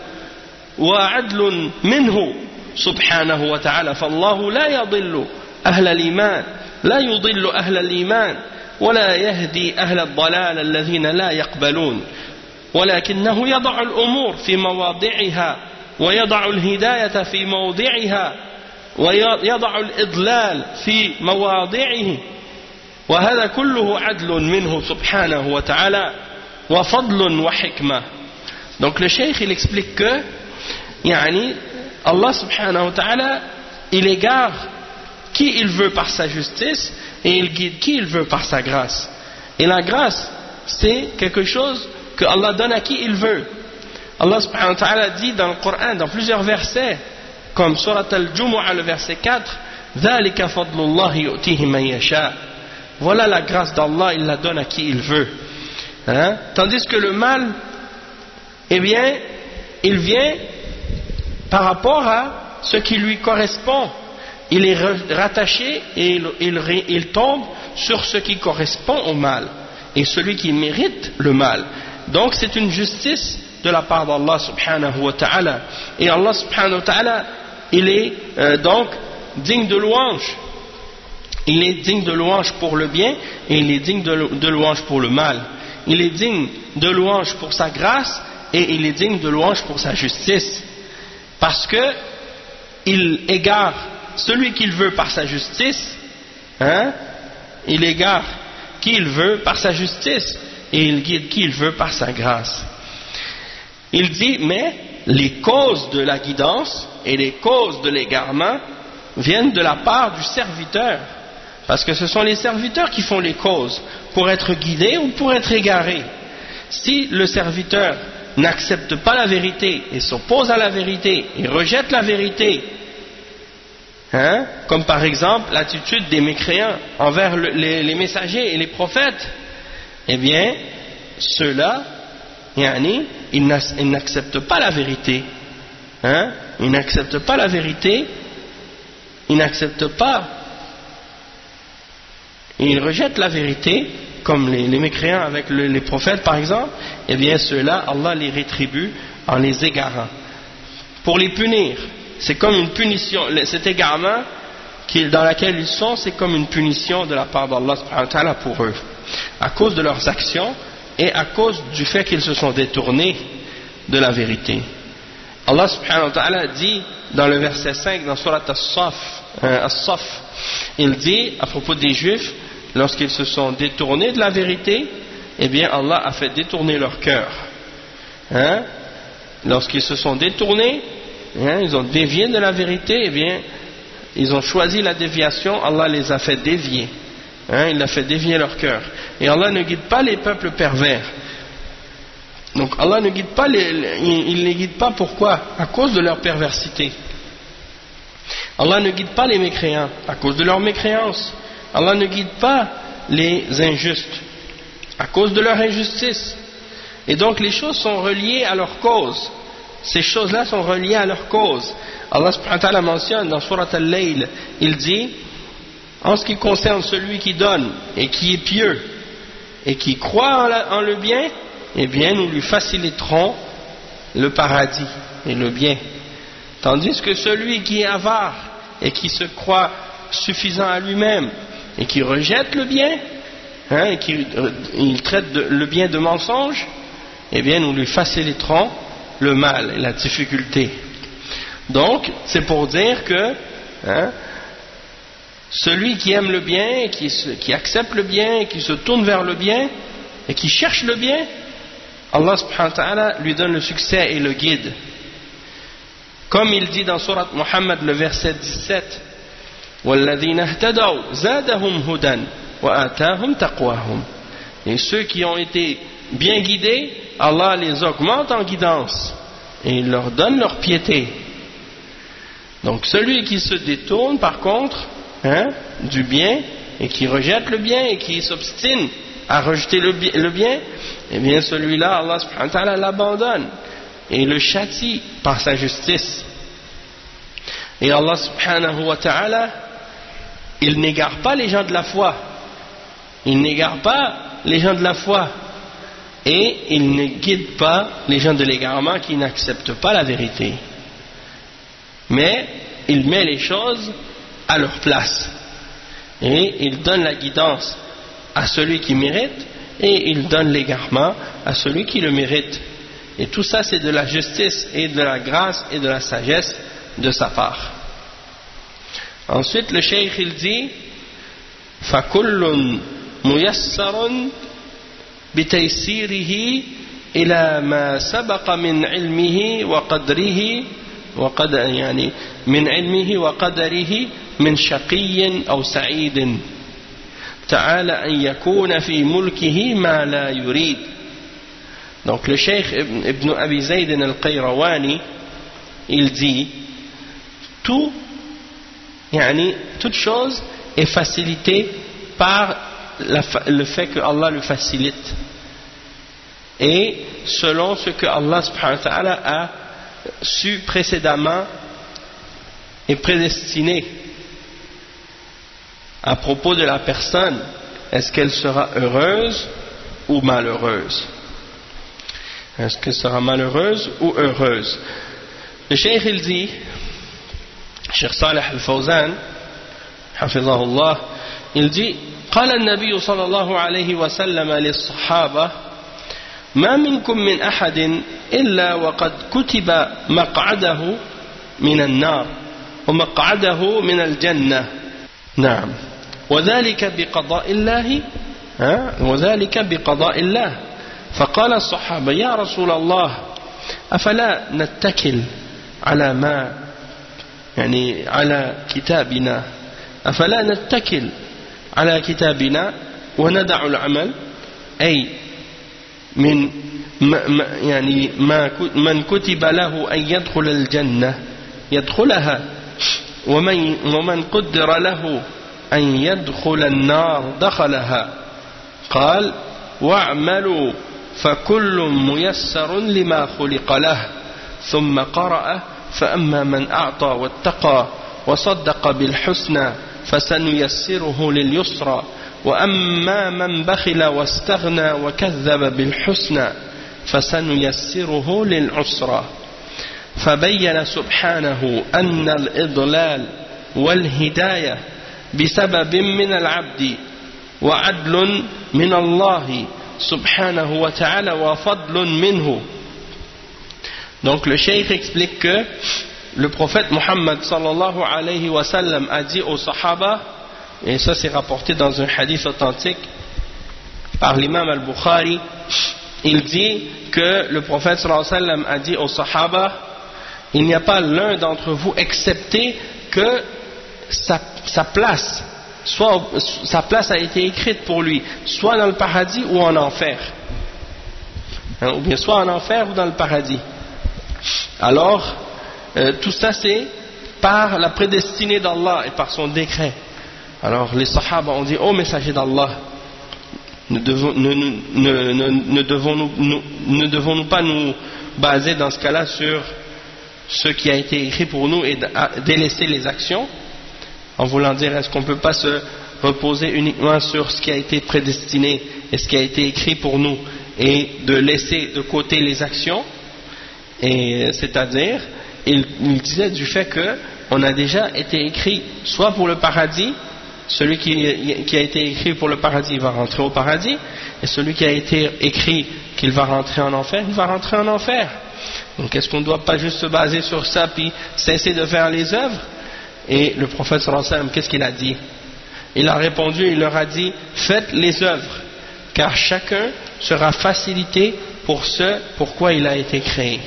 وعدل منه سبحانه وتعالى فالله لا يضل أهل الإيمان لا يضل أهل الإيمان ولا يهدي أهل الضلال الذين لا يقبلون ولكنه يضع الأمور في مواضعها ويضع الهداية في موضعها ويضع الإضلال في مواضعه وهذا كله عدل منه سبحانه وتعالى وفضل وحكمة. Donc le cheikh il explique que يعني Allah subhanahu wa ta'ala il égare qui il veut par sa justice et il guide qui il veut par sa grâce. Et la grâce c'est quelque chose que Allah donne à qui il veut. Allah subhanahu wa ta'ala dit dans le Coran, dans plusieurs versets, comme Surat Al-Jumu'ah le verset quatre, ذَلِكَ فَضْلُ اللَّهِ يُؤْتِيهِ مَن يَشَاءُ. Voilà la grâce d'Allah, il la donne à qui il veut. Hein? Tandis que le mal, eh bien, il vient par rapport à ce qui lui correspond. Il est rattaché et il, il, il tombe sur ce qui correspond au mal et celui qui mérite le mal. Donc c'est une justice de la part d'Allah subhanahu wa ta'ala. Et Allah subhanahu wa ta'ala, il est euh, donc digne de louange. Il est digne de louange pour le bien et il est digne de, de louange pour le mal. Il est digne de louange pour sa grâce et il est digne de louange pour sa justice. Parce que il égare celui qu'il veut par sa justice, hein, il égare qui il veut par sa justice et il guide qui il veut par sa grâce. Il dit, mais les causes de la guidance et les causes de l'égarement viennent de la part du serviteur, parce que ce sont les serviteurs qui font les causes pour être guidés ou pour être égarés. Si le serviteur n'accepte pas la vérité et s'oppose à la vérité et rejette la vérité, hein, comme par exemple l'attitude des mécréants envers le, les, les messagers et les prophètes, eh bien ceux-là, yani, ils n'acceptent pas la vérité, hein, ils n'acceptent pas la vérité, ils n'acceptent pas, ils rejettent la vérité, comme les, les mécréants avec le, les prophètes par exemple, eh bien ceux-là, Allah les rétribue en les égarant. Pour les punir, c'est comme une punition, cet égarement dans lequel ils sont, c'est comme une punition de la part d'Allah subhanahu wa ta'ala pour eux, à cause de leurs actions et à cause du fait qu'ils se sont détournés de la vérité. Allah subhanahu wa ta'ala dit dans le verset cinq, dans Surat As-Saf, euh, As-Saf, il dit à propos des Juifs, lorsqu'ils se sont détournés de la vérité, eh bien Allah a fait détourner leur cœur. Hein? Lorsqu'ils se sont détournés, hein, ils ont dévié de la vérité, eh bien ils ont choisi la déviation, Allah les a fait dévier. Hein, il a fait dévier leur cœur. Et Allah ne guide pas les peuples pervers. Donc Allah ne guide pas les, il ne les guide pas, pourquoi? À cause de leur perversité. Allah ne guide pas les mécréants à cause de leur mécréance. Allah ne guide pas les injustes à cause de leur injustice. Et donc les choses sont reliées à leur cause. Ces choses-là sont reliées à leur cause. Allah subhanahu wa ta'ala mentionne dans Surat Al-Layl, il dit, en ce qui concerne celui qui donne et qui est pieux et qui croit en, la, en le bien, eh bien nous lui faciliterons le paradis et le bien. Tandis que celui qui est avare et qui se croit suffisant à lui-même et qui rejette le bien, hein, et qui il traite de, le bien de mensonge, eh bien nous lui faciliterons le mal et la difficulté. Donc c'est pour dire que, hein, celui qui aime le bien, qui, se, qui accepte le bien, qui se tourne vers le bien et qui cherche le bien, Allah subhanahu wa ta'ala lui donne le succès et le guide. Comme il dit dans Surat Muhammad le verset dix-sept, وَالَّذِينَ اهْتَدَوْا زَادَهُمْ هُدًى وَآتَاهُمْ تَقْوَاهُمْ. Et ceux qui ont été bien guidés, Allah les augmente en guidance et il leur donne leur piété. Donc celui qui se détourne par contre, hein, du bien et qui rejette le bien et qui s'obstine à rejeter le, le bien, eh bien celui-là, Allah subhanahu wa ta'ala l'abandonne et le châtie par sa justice. Et Allah subhanahu wa ta'ala, il n'égare pas les gens de la foi, il n'égare pas les gens de la foi et il ne guide pas les gens de l'égarement qui n'acceptent pas la vérité, mais il met les choses à leur place et il donne la guidance à celui qui mérite et il donne l'égarement à celui qui le mérite. Et tout ça c'est de la justice et de la grâce et de la sagesse de sa part. Ensuite le cheikh il dit فَكُلٌّ مُيَسَّرٌ بِتَيْسِيرِهِ إِلَى مَا سَبَقَ مِنْ عِلْمِهِ وَقَدْرِهِ وقد يعني من علمه وقدره من شقي أو سعيد تعالى أن يكون في ملكه ما لا يريد. Donc le cheikh Ibn Abi Zayd al-Qayrawani il dit tout, yani, toute chose est facilitée par la, le fait que Allah le facilite et selon ce que Allah subhanahu wa ta'ala a su précédemment et prédestiné à propos de la personne, est-ce qu'elle sera heureuse ou malheureuse, est-ce qu'elle sera malheureuse ou heureuse. Le cheikh il dit, Cheikh Salih al-Fawzan حفظه الله, il dit قال النبي صلى الله عليه وسلم للصحابة ما منكم من أحد إلا وقد كتب مقعده من النار ومقعده من الجنة. نعم وذلك بقضاء الله وذلك بقضاء الله. فقال الصحابة يا رسول الله أفلا نتكل على ما يعني على كتابنا أفلا نتكل على كتابنا وندع العمل أي من ما يعني ما من كتب له أن يدخل الجنة يدخلها ومن ومن قدر له أن يدخل النار دخلها. قال واعملوا فكل ميسر لما خلق له. ثم قرأ فأما من أعطى واتقى وصدق بالحسنى فسنيسره لليسرى وأما من بخل واستغنى وكذب بالحسنى فسنيسره للعسرى. فبين سبحانه أن الإضلال والهداية بسبب من العبد وعدل من الله subhanahu wa ta'ala wa fadlun minhu. Donc le cheikh explique que le prophète Muhammad sallallahu alayhi wa sallam a dit aux sahaba, et ça c'est rapporté dans un hadith authentique par l'imam al-Bukhari, il dit que le prophète sallallahu alayhi wa sallam a dit aux sahaba, il n'y a pas l'un d'entre vous excepté que sa, sa place soit sa place a été écrite pour lui, soit dans le paradis ou en enfer, hein, ou bien soit en enfer ou dans le paradis. Alors euh, tout ça c'est par la prédestinée d'Allah et par son décret. Alors les sahaba ont dit ô messager d'Allah, ne devons, ne, ne, ne, ne devons-nous nous, ne devons-nous pas nous baser dans ce cas-là sur ce qui a été écrit pour nous et délaisser les actions? En voulant dire, est-ce qu'on ne peut pas se reposer uniquement sur ce qui a été prédestiné et ce qui a été écrit pour nous et de laisser de côté les actions? Et c'est-à-dire, il, il disait du fait que on a déjà été écrit soit pour le paradis, celui qui, qui a été écrit pour le paradis il va rentrer au paradis, et celui qui a été écrit qu'il va rentrer en enfer, il va rentrer en enfer. Donc est-ce qu'on ne doit pas juste se baser sur ça puis cesser de faire les œuvres? Et le prophète sallallahu alayhi wa sallam, qu'est-ce qu'il a dit? Il a répondu, il leur a dit, faites les œuvres, car chacun sera facilité pour ce pourquoi il a été créé.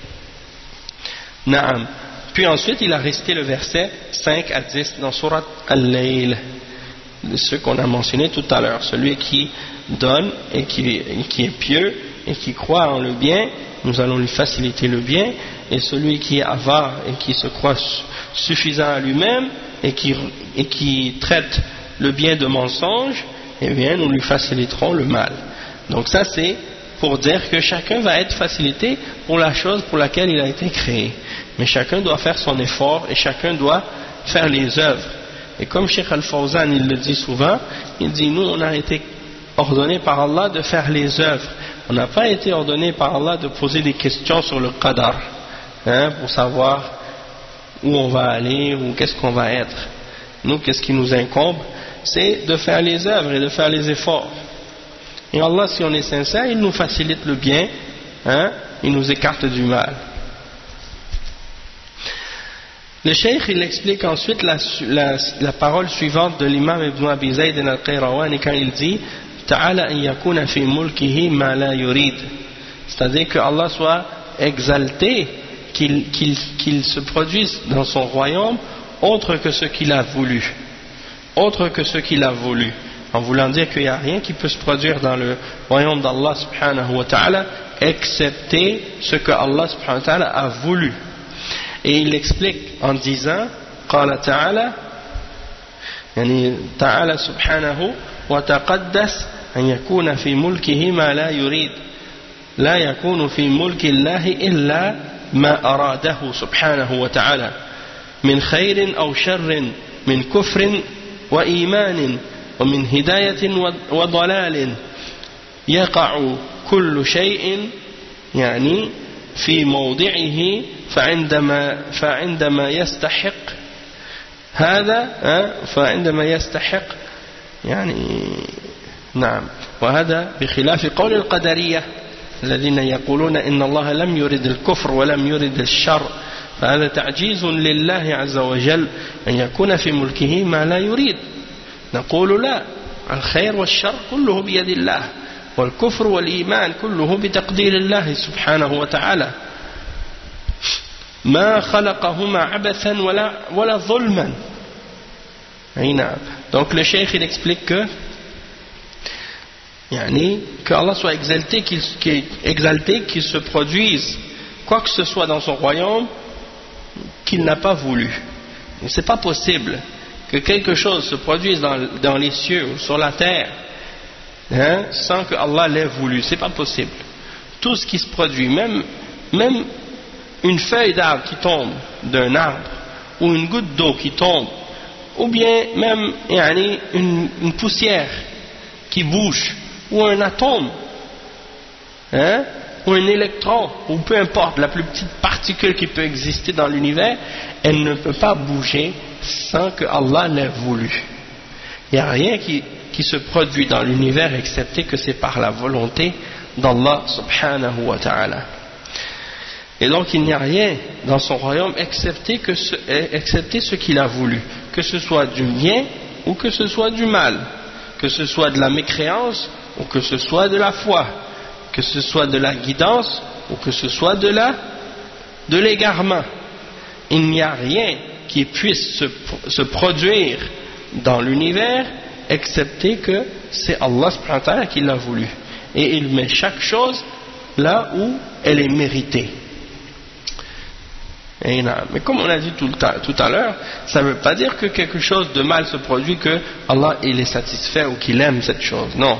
Naam. Puis ensuite, il a récité le verset cinq à dix dans Surat Al-Layl, ce qu'on a mentionné tout à l'heure. Celui qui donne et qui, qui est pieux et qui croit en le bien, nous allons lui faciliter le bien, et celui qui est avare et qui se croit suffisant à lui-même et qui, et qui traite le bien de mensonge, eh bien nous lui faciliterons le mal. Donc ça c'est pour dire que chacun va être facilité pour la chose pour laquelle il a été créé, mais chacun doit faire son effort et chacun doit faire les œuvres. Et comme Cheikh Al-Fawzan il le dit souvent, il dit nous on a été ordonné par Allah de faire les œuvres, on n'a pas été ordonné par Allah de poser des questions sur le qadar, hein, pour savoir où on va aller ou qu'est-ce qu'on va être. Nous, qu'est-ce qui nous incombe, c'est de faire les œuvres et de faire les efforts. Et Allah, si on est sincère, il nous facilite le bien, hein, il nous écarte du mal. Le cheikh, il explique ensuite la, la, la parole suivante de l'imam Ibn Abi Zayd al-Qayrawani quand il dit Ta'ala an yakuna fi mulkihi ma la yurid, c'est-à-dire que Allah soit exalté, qu'il qu'il, qu'il se produise dans son royaume autre que ce qu'il a voulu, autre que ce qu'il a voulu, en voulant dire qu'il n'y a rien qui peut se produire dans le royaume d'Allah subhanahu wa ta'ala excepté ce que Allah subhanahu wa ta'ala a voulu. Et il explique en disant قال تعالى يعني تعالى سبحانه وتقدس أن يكون في ملكه ما لا يريد لا يكون في ملك الله إلا ما أراده سبحانه وتعالى من خير أو شر من كفر وإيمان ومن هداية وضلال يقع كل شيء يعني في موضعه فعندما فعندما يستحق هذا فعندما يستحق يعني نعم. وهذا بخلاف قول القدرية الذين يقولون إن الله لم يرد الكفر ولم يرد الشر، فهذا تعجيز لله عز وجل أن يكون في ملكه ما لا يريد. نقول لا، الخير والشر كله بيد الله والكفر والإيمان كله بتقدير الله سبحانه وتعالى ما خلقهما عبثا ولا ولا ظلما. Donc le cheikh il explique que yani, que Allah soit exalté, qu'il, qu'il, exalté, qu'il se produise quoi que ce soit dans son royaume qu'il n'a pas voulu. Ce n'est pas possible que quelque chose se produise dans, dans les cieux ou sur la terre hein, sans que Allah l'ait voulu. Ce n'est pas possible. Tout ce qui se produit, même, même une feuille d'arbre qui tombe d'un arbre ou une goutte d'eau qui tombe ou bien même yani, une, une poussière qui bouge ou un atome hein, ou un électron ou peu importe la plus petite particule qui peut exister dans l'univers, elle ne peut pas bouger sans que Allah l'ait voulu. Il n'y a rien qui, qui se produit dans l'univers excepté que c'est par la volonté d'Allah subhanahu wa ta'ala. Et donc il n'y a rien dans son royaume excepté, que ce, excepté ce qu'il a voulu, que ce soit du bien ou que ce soit du mal, que ce soit de la mécréance ou que ce soit de la foi, que ce soit de la guidance ou que ce soit de la de l'égarement. Il n'y a rien qui puisse se, se produire dans l'univers excepté que c'est Allah subhanahu wa ta'ala qui l'a voulu, et il met chaque chose là où elle est méritée. Mais comme on a dit tout, le temps, tout à l'heure, ça ne veut pas dire que quelque chose de mal se produit, que Allah il est satisfait ou qu'il aime cette chose, non.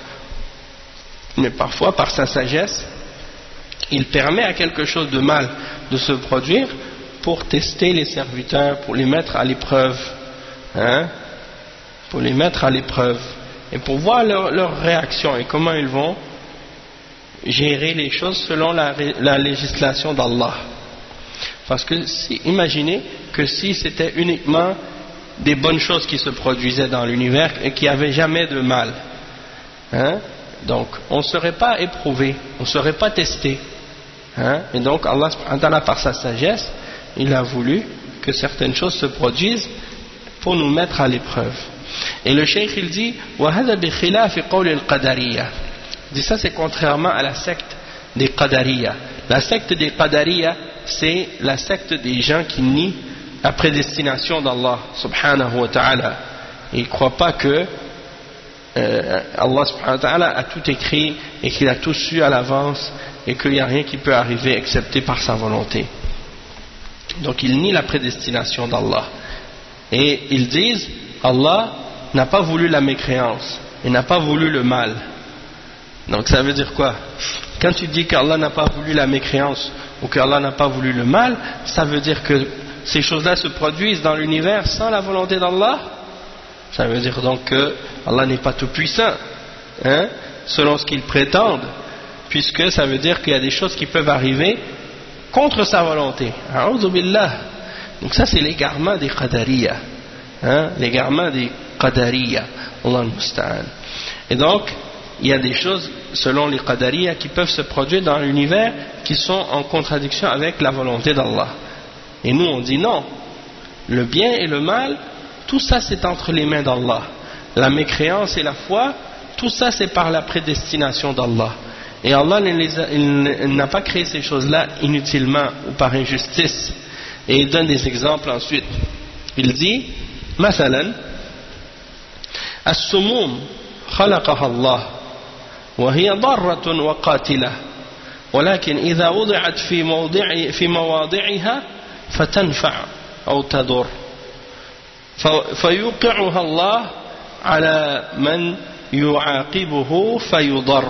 Mais parfois par sa sagesse il permet à quelque chose de mal de se produire pour tester les serviteurs, pour les mettre à l'épreuve hein, pour les mettre à l'épreuve et pour voir leur, leur réaction et comment ils vont gérer les choses selon la, la législation d'Allah. Parce que si, imaginez que si c'était uniquement des bonnes choses qui se produisaient dans l'univers et qu'il n'y avait jamais de mal hein, donc on ne serait pas éprouvé, on ne serait pas testé hein, et donc Allah par sa sagesse il a voulu que certaines choses se produisent pour nous mettre à l'épreuve. Et le cheikh il dit وَهَذَا بِخِلَافِ قَوْلِ الْقَدَرِيَّةِ, il dit ça c'est contrairement à la secte des Qadariya. La secte des Qadariya c'est la secte des gens qui nient la prédestination d'Allah subhanahu wa ta'ala. Ils ne croient pas que euh, Allah subhanahu wa ta'ala a tout écrit et qu'il a tout su à l'avance et qu'il n'y a rien qui peut arriver excepté par sa volonté. Donc ils nient la prédestination d'Allah et ils disent Allah n'a pas voulu la mécréance et n'a pas voulu le mal. Donc ça veut dire quoi? Quand tu dis qu'Allah n'a pas voulu la mécréance ou qu'Allah n'a pas voulu le mal, ça veut dire que ces choses-là se produisent dans l'univers sans la volonté d'Allah. Ça veut dire donc que Allah n'est pas tout puissant hein, selon ce qu'ils prétendent, puisque ça veut dire qu'il y a des choses qui peuvent arriver contre sa volonté. A'udhu billah. Donc ça c'est l'égarement des Qadariya hein, l'égarement des Qadariya, Allah al-Musta'an. Et donc il y a des choses selon les Qadariya qui peuvent se produire dans l'univers qui sont en contradiction avec la volonté d'Allah. Et nous on dit non, le bien et le mal, tout ça c'est entre les mains d'Allah. La mécréance et la foi, tout ça c'est par la prédestination d'Allah. Et Allah il n'a pas créé ces choses-là inutilement ou par injustice. Et il donne des exemples ensuite. Il dit, مثلا السموم خلقها الله وهي ضارة وقاتلة ولكن إذا وضعت في موضع في مواضعها فتنفع أو تضر فيوقعها الله على من يعاقبه فيضر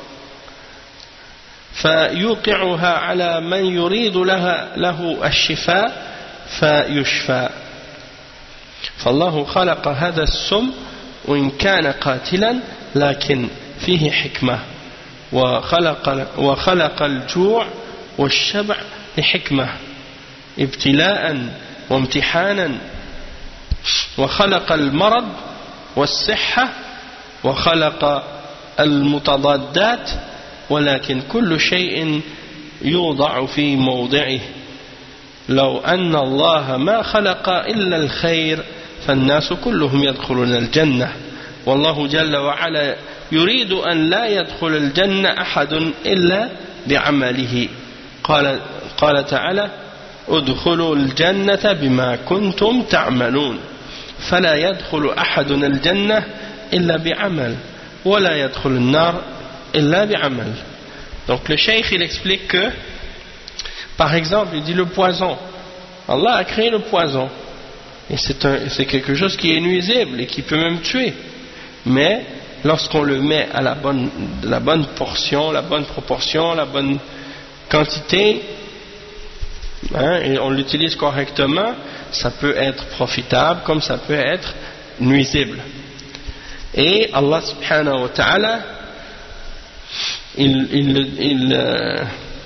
فيوقعها على من يريد لها له الشفاء فيشفى فالله خلق هذا السم وإن كان قاتلا لكن فيه حكمة وخلق, وخلق الجوع والشبع لحكمة ابتلاء وامتحانا وخلق المرض والصحة وخلق المتضادات ولكن كل شيء يوضع في موضعه لو أن الله ما خلق إلا الخير فالناس كلهم يدخلون الجنة والله جل وعلا يريد أن لا يدخل الجنة أحد إلا بعمله قال قال تعالى ادخلوا الجنة بما كنتم تعملون فلا يدخل أحد الجنة إلا بعمل ولا يدخل النار إلا بعمل. Donc le cheikh il explique que par exemple il dit le poison, Allah a créé le poison et c'est, un, c'est quelque chose qui est nuisible et qui peut même tuer, mais lorsqu'on le met à la bonne, la bonne portion, la bonne proportion, la bonne quantité, hein, et on l'utilise correctement, ça peut être profitable comme ça peut être nuisible. Et Allah subhanahu wa ta'ala il, il, il, euh,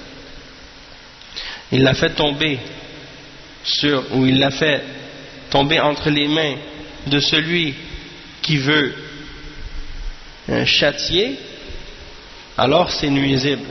il l'a fait tomber sur, ou il l'a fait tomber entre les mains de celui qui veut euh, châtier, alors c'est nuisible.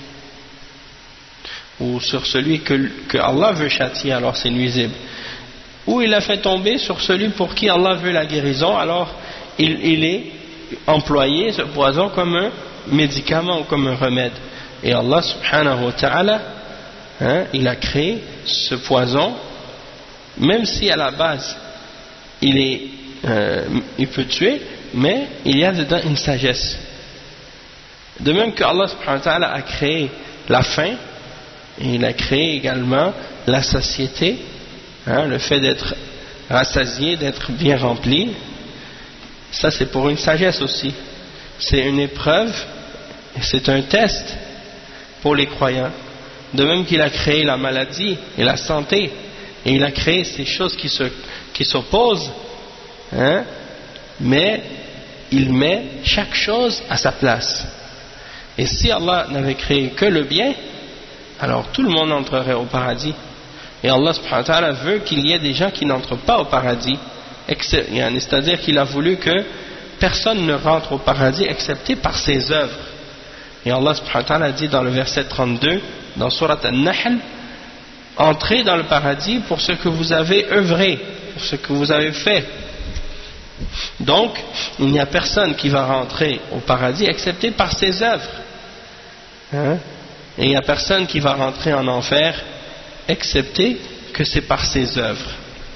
Ou sur celui que, que Allah veut châtier, alors c'est nuisible. Ou il l'a fait tomber sur celui pour qui Allah veut la guérison, alors il, il est employé, ce poison, comme un médicament ou comme un remède. Et Allah subhanahu wa ta'ala, hein, il a créé ce poison, même si à la base il, est, euh, il peut tuer, mais il y a dedans une sagesse. De même que Allah subhanahu wa ta'ala a créé la faim, et il a créé également la satiété, hein, le fait d'être rassasié, d'être bien rempli. Ça c'est pour une sagesse aussi. C'est une épreuve, c'est un test pour les croyants. De même qu'il a créé la maladie et la santé, et il a créé ces choses qui, se, qui s'opposent, hein, mais il met chaque chose à sa place. Et si Allah n'avait créé que le bien, alors tout le monde entrerait au paradis. Et Allah subhanahu wa ta'ala veut qu'il y ait des gens qui n'entrent pas au paradis, c'est-à-dire qu'il a voulu que personne ne rentre au paradis excepté par ses œuvres. Et Allah subhanahu wa ta'ala dit dans le verset trente-deux dans Surat An-Nahl, entrez dans le paradis pour ce que vous avez œuvré, pour ce que vous avez fait. Donc il n'y a personne qui va rentrer au paradis excepté par ses œuvres, hein? Et il n'y a personne qui va rentrer en enfer excepté que c'est par ses œuvres.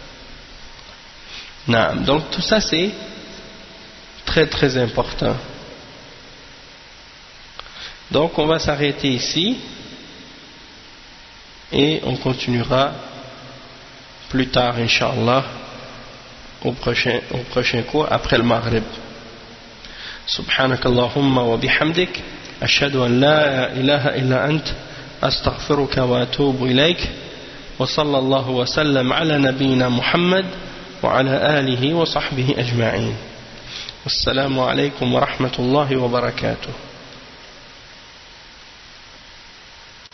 Non. Donc tout ça c'est très très important. Donc on va s'arrêter ici et on continuera plus tard Inch'Allah au prochain, au prochain cours après le Maghrib. Subhanakallahumma wa bihamdik ashhadu an la ilaha illa ant astaghfiruka wa atubu ilayk wa sallallahu wa sallam ala nabiyyina Muhammad wa ala alihi wa sahbihi ajma'in. Wassalamu alaykum wa rahmatullahi wa barakatuh.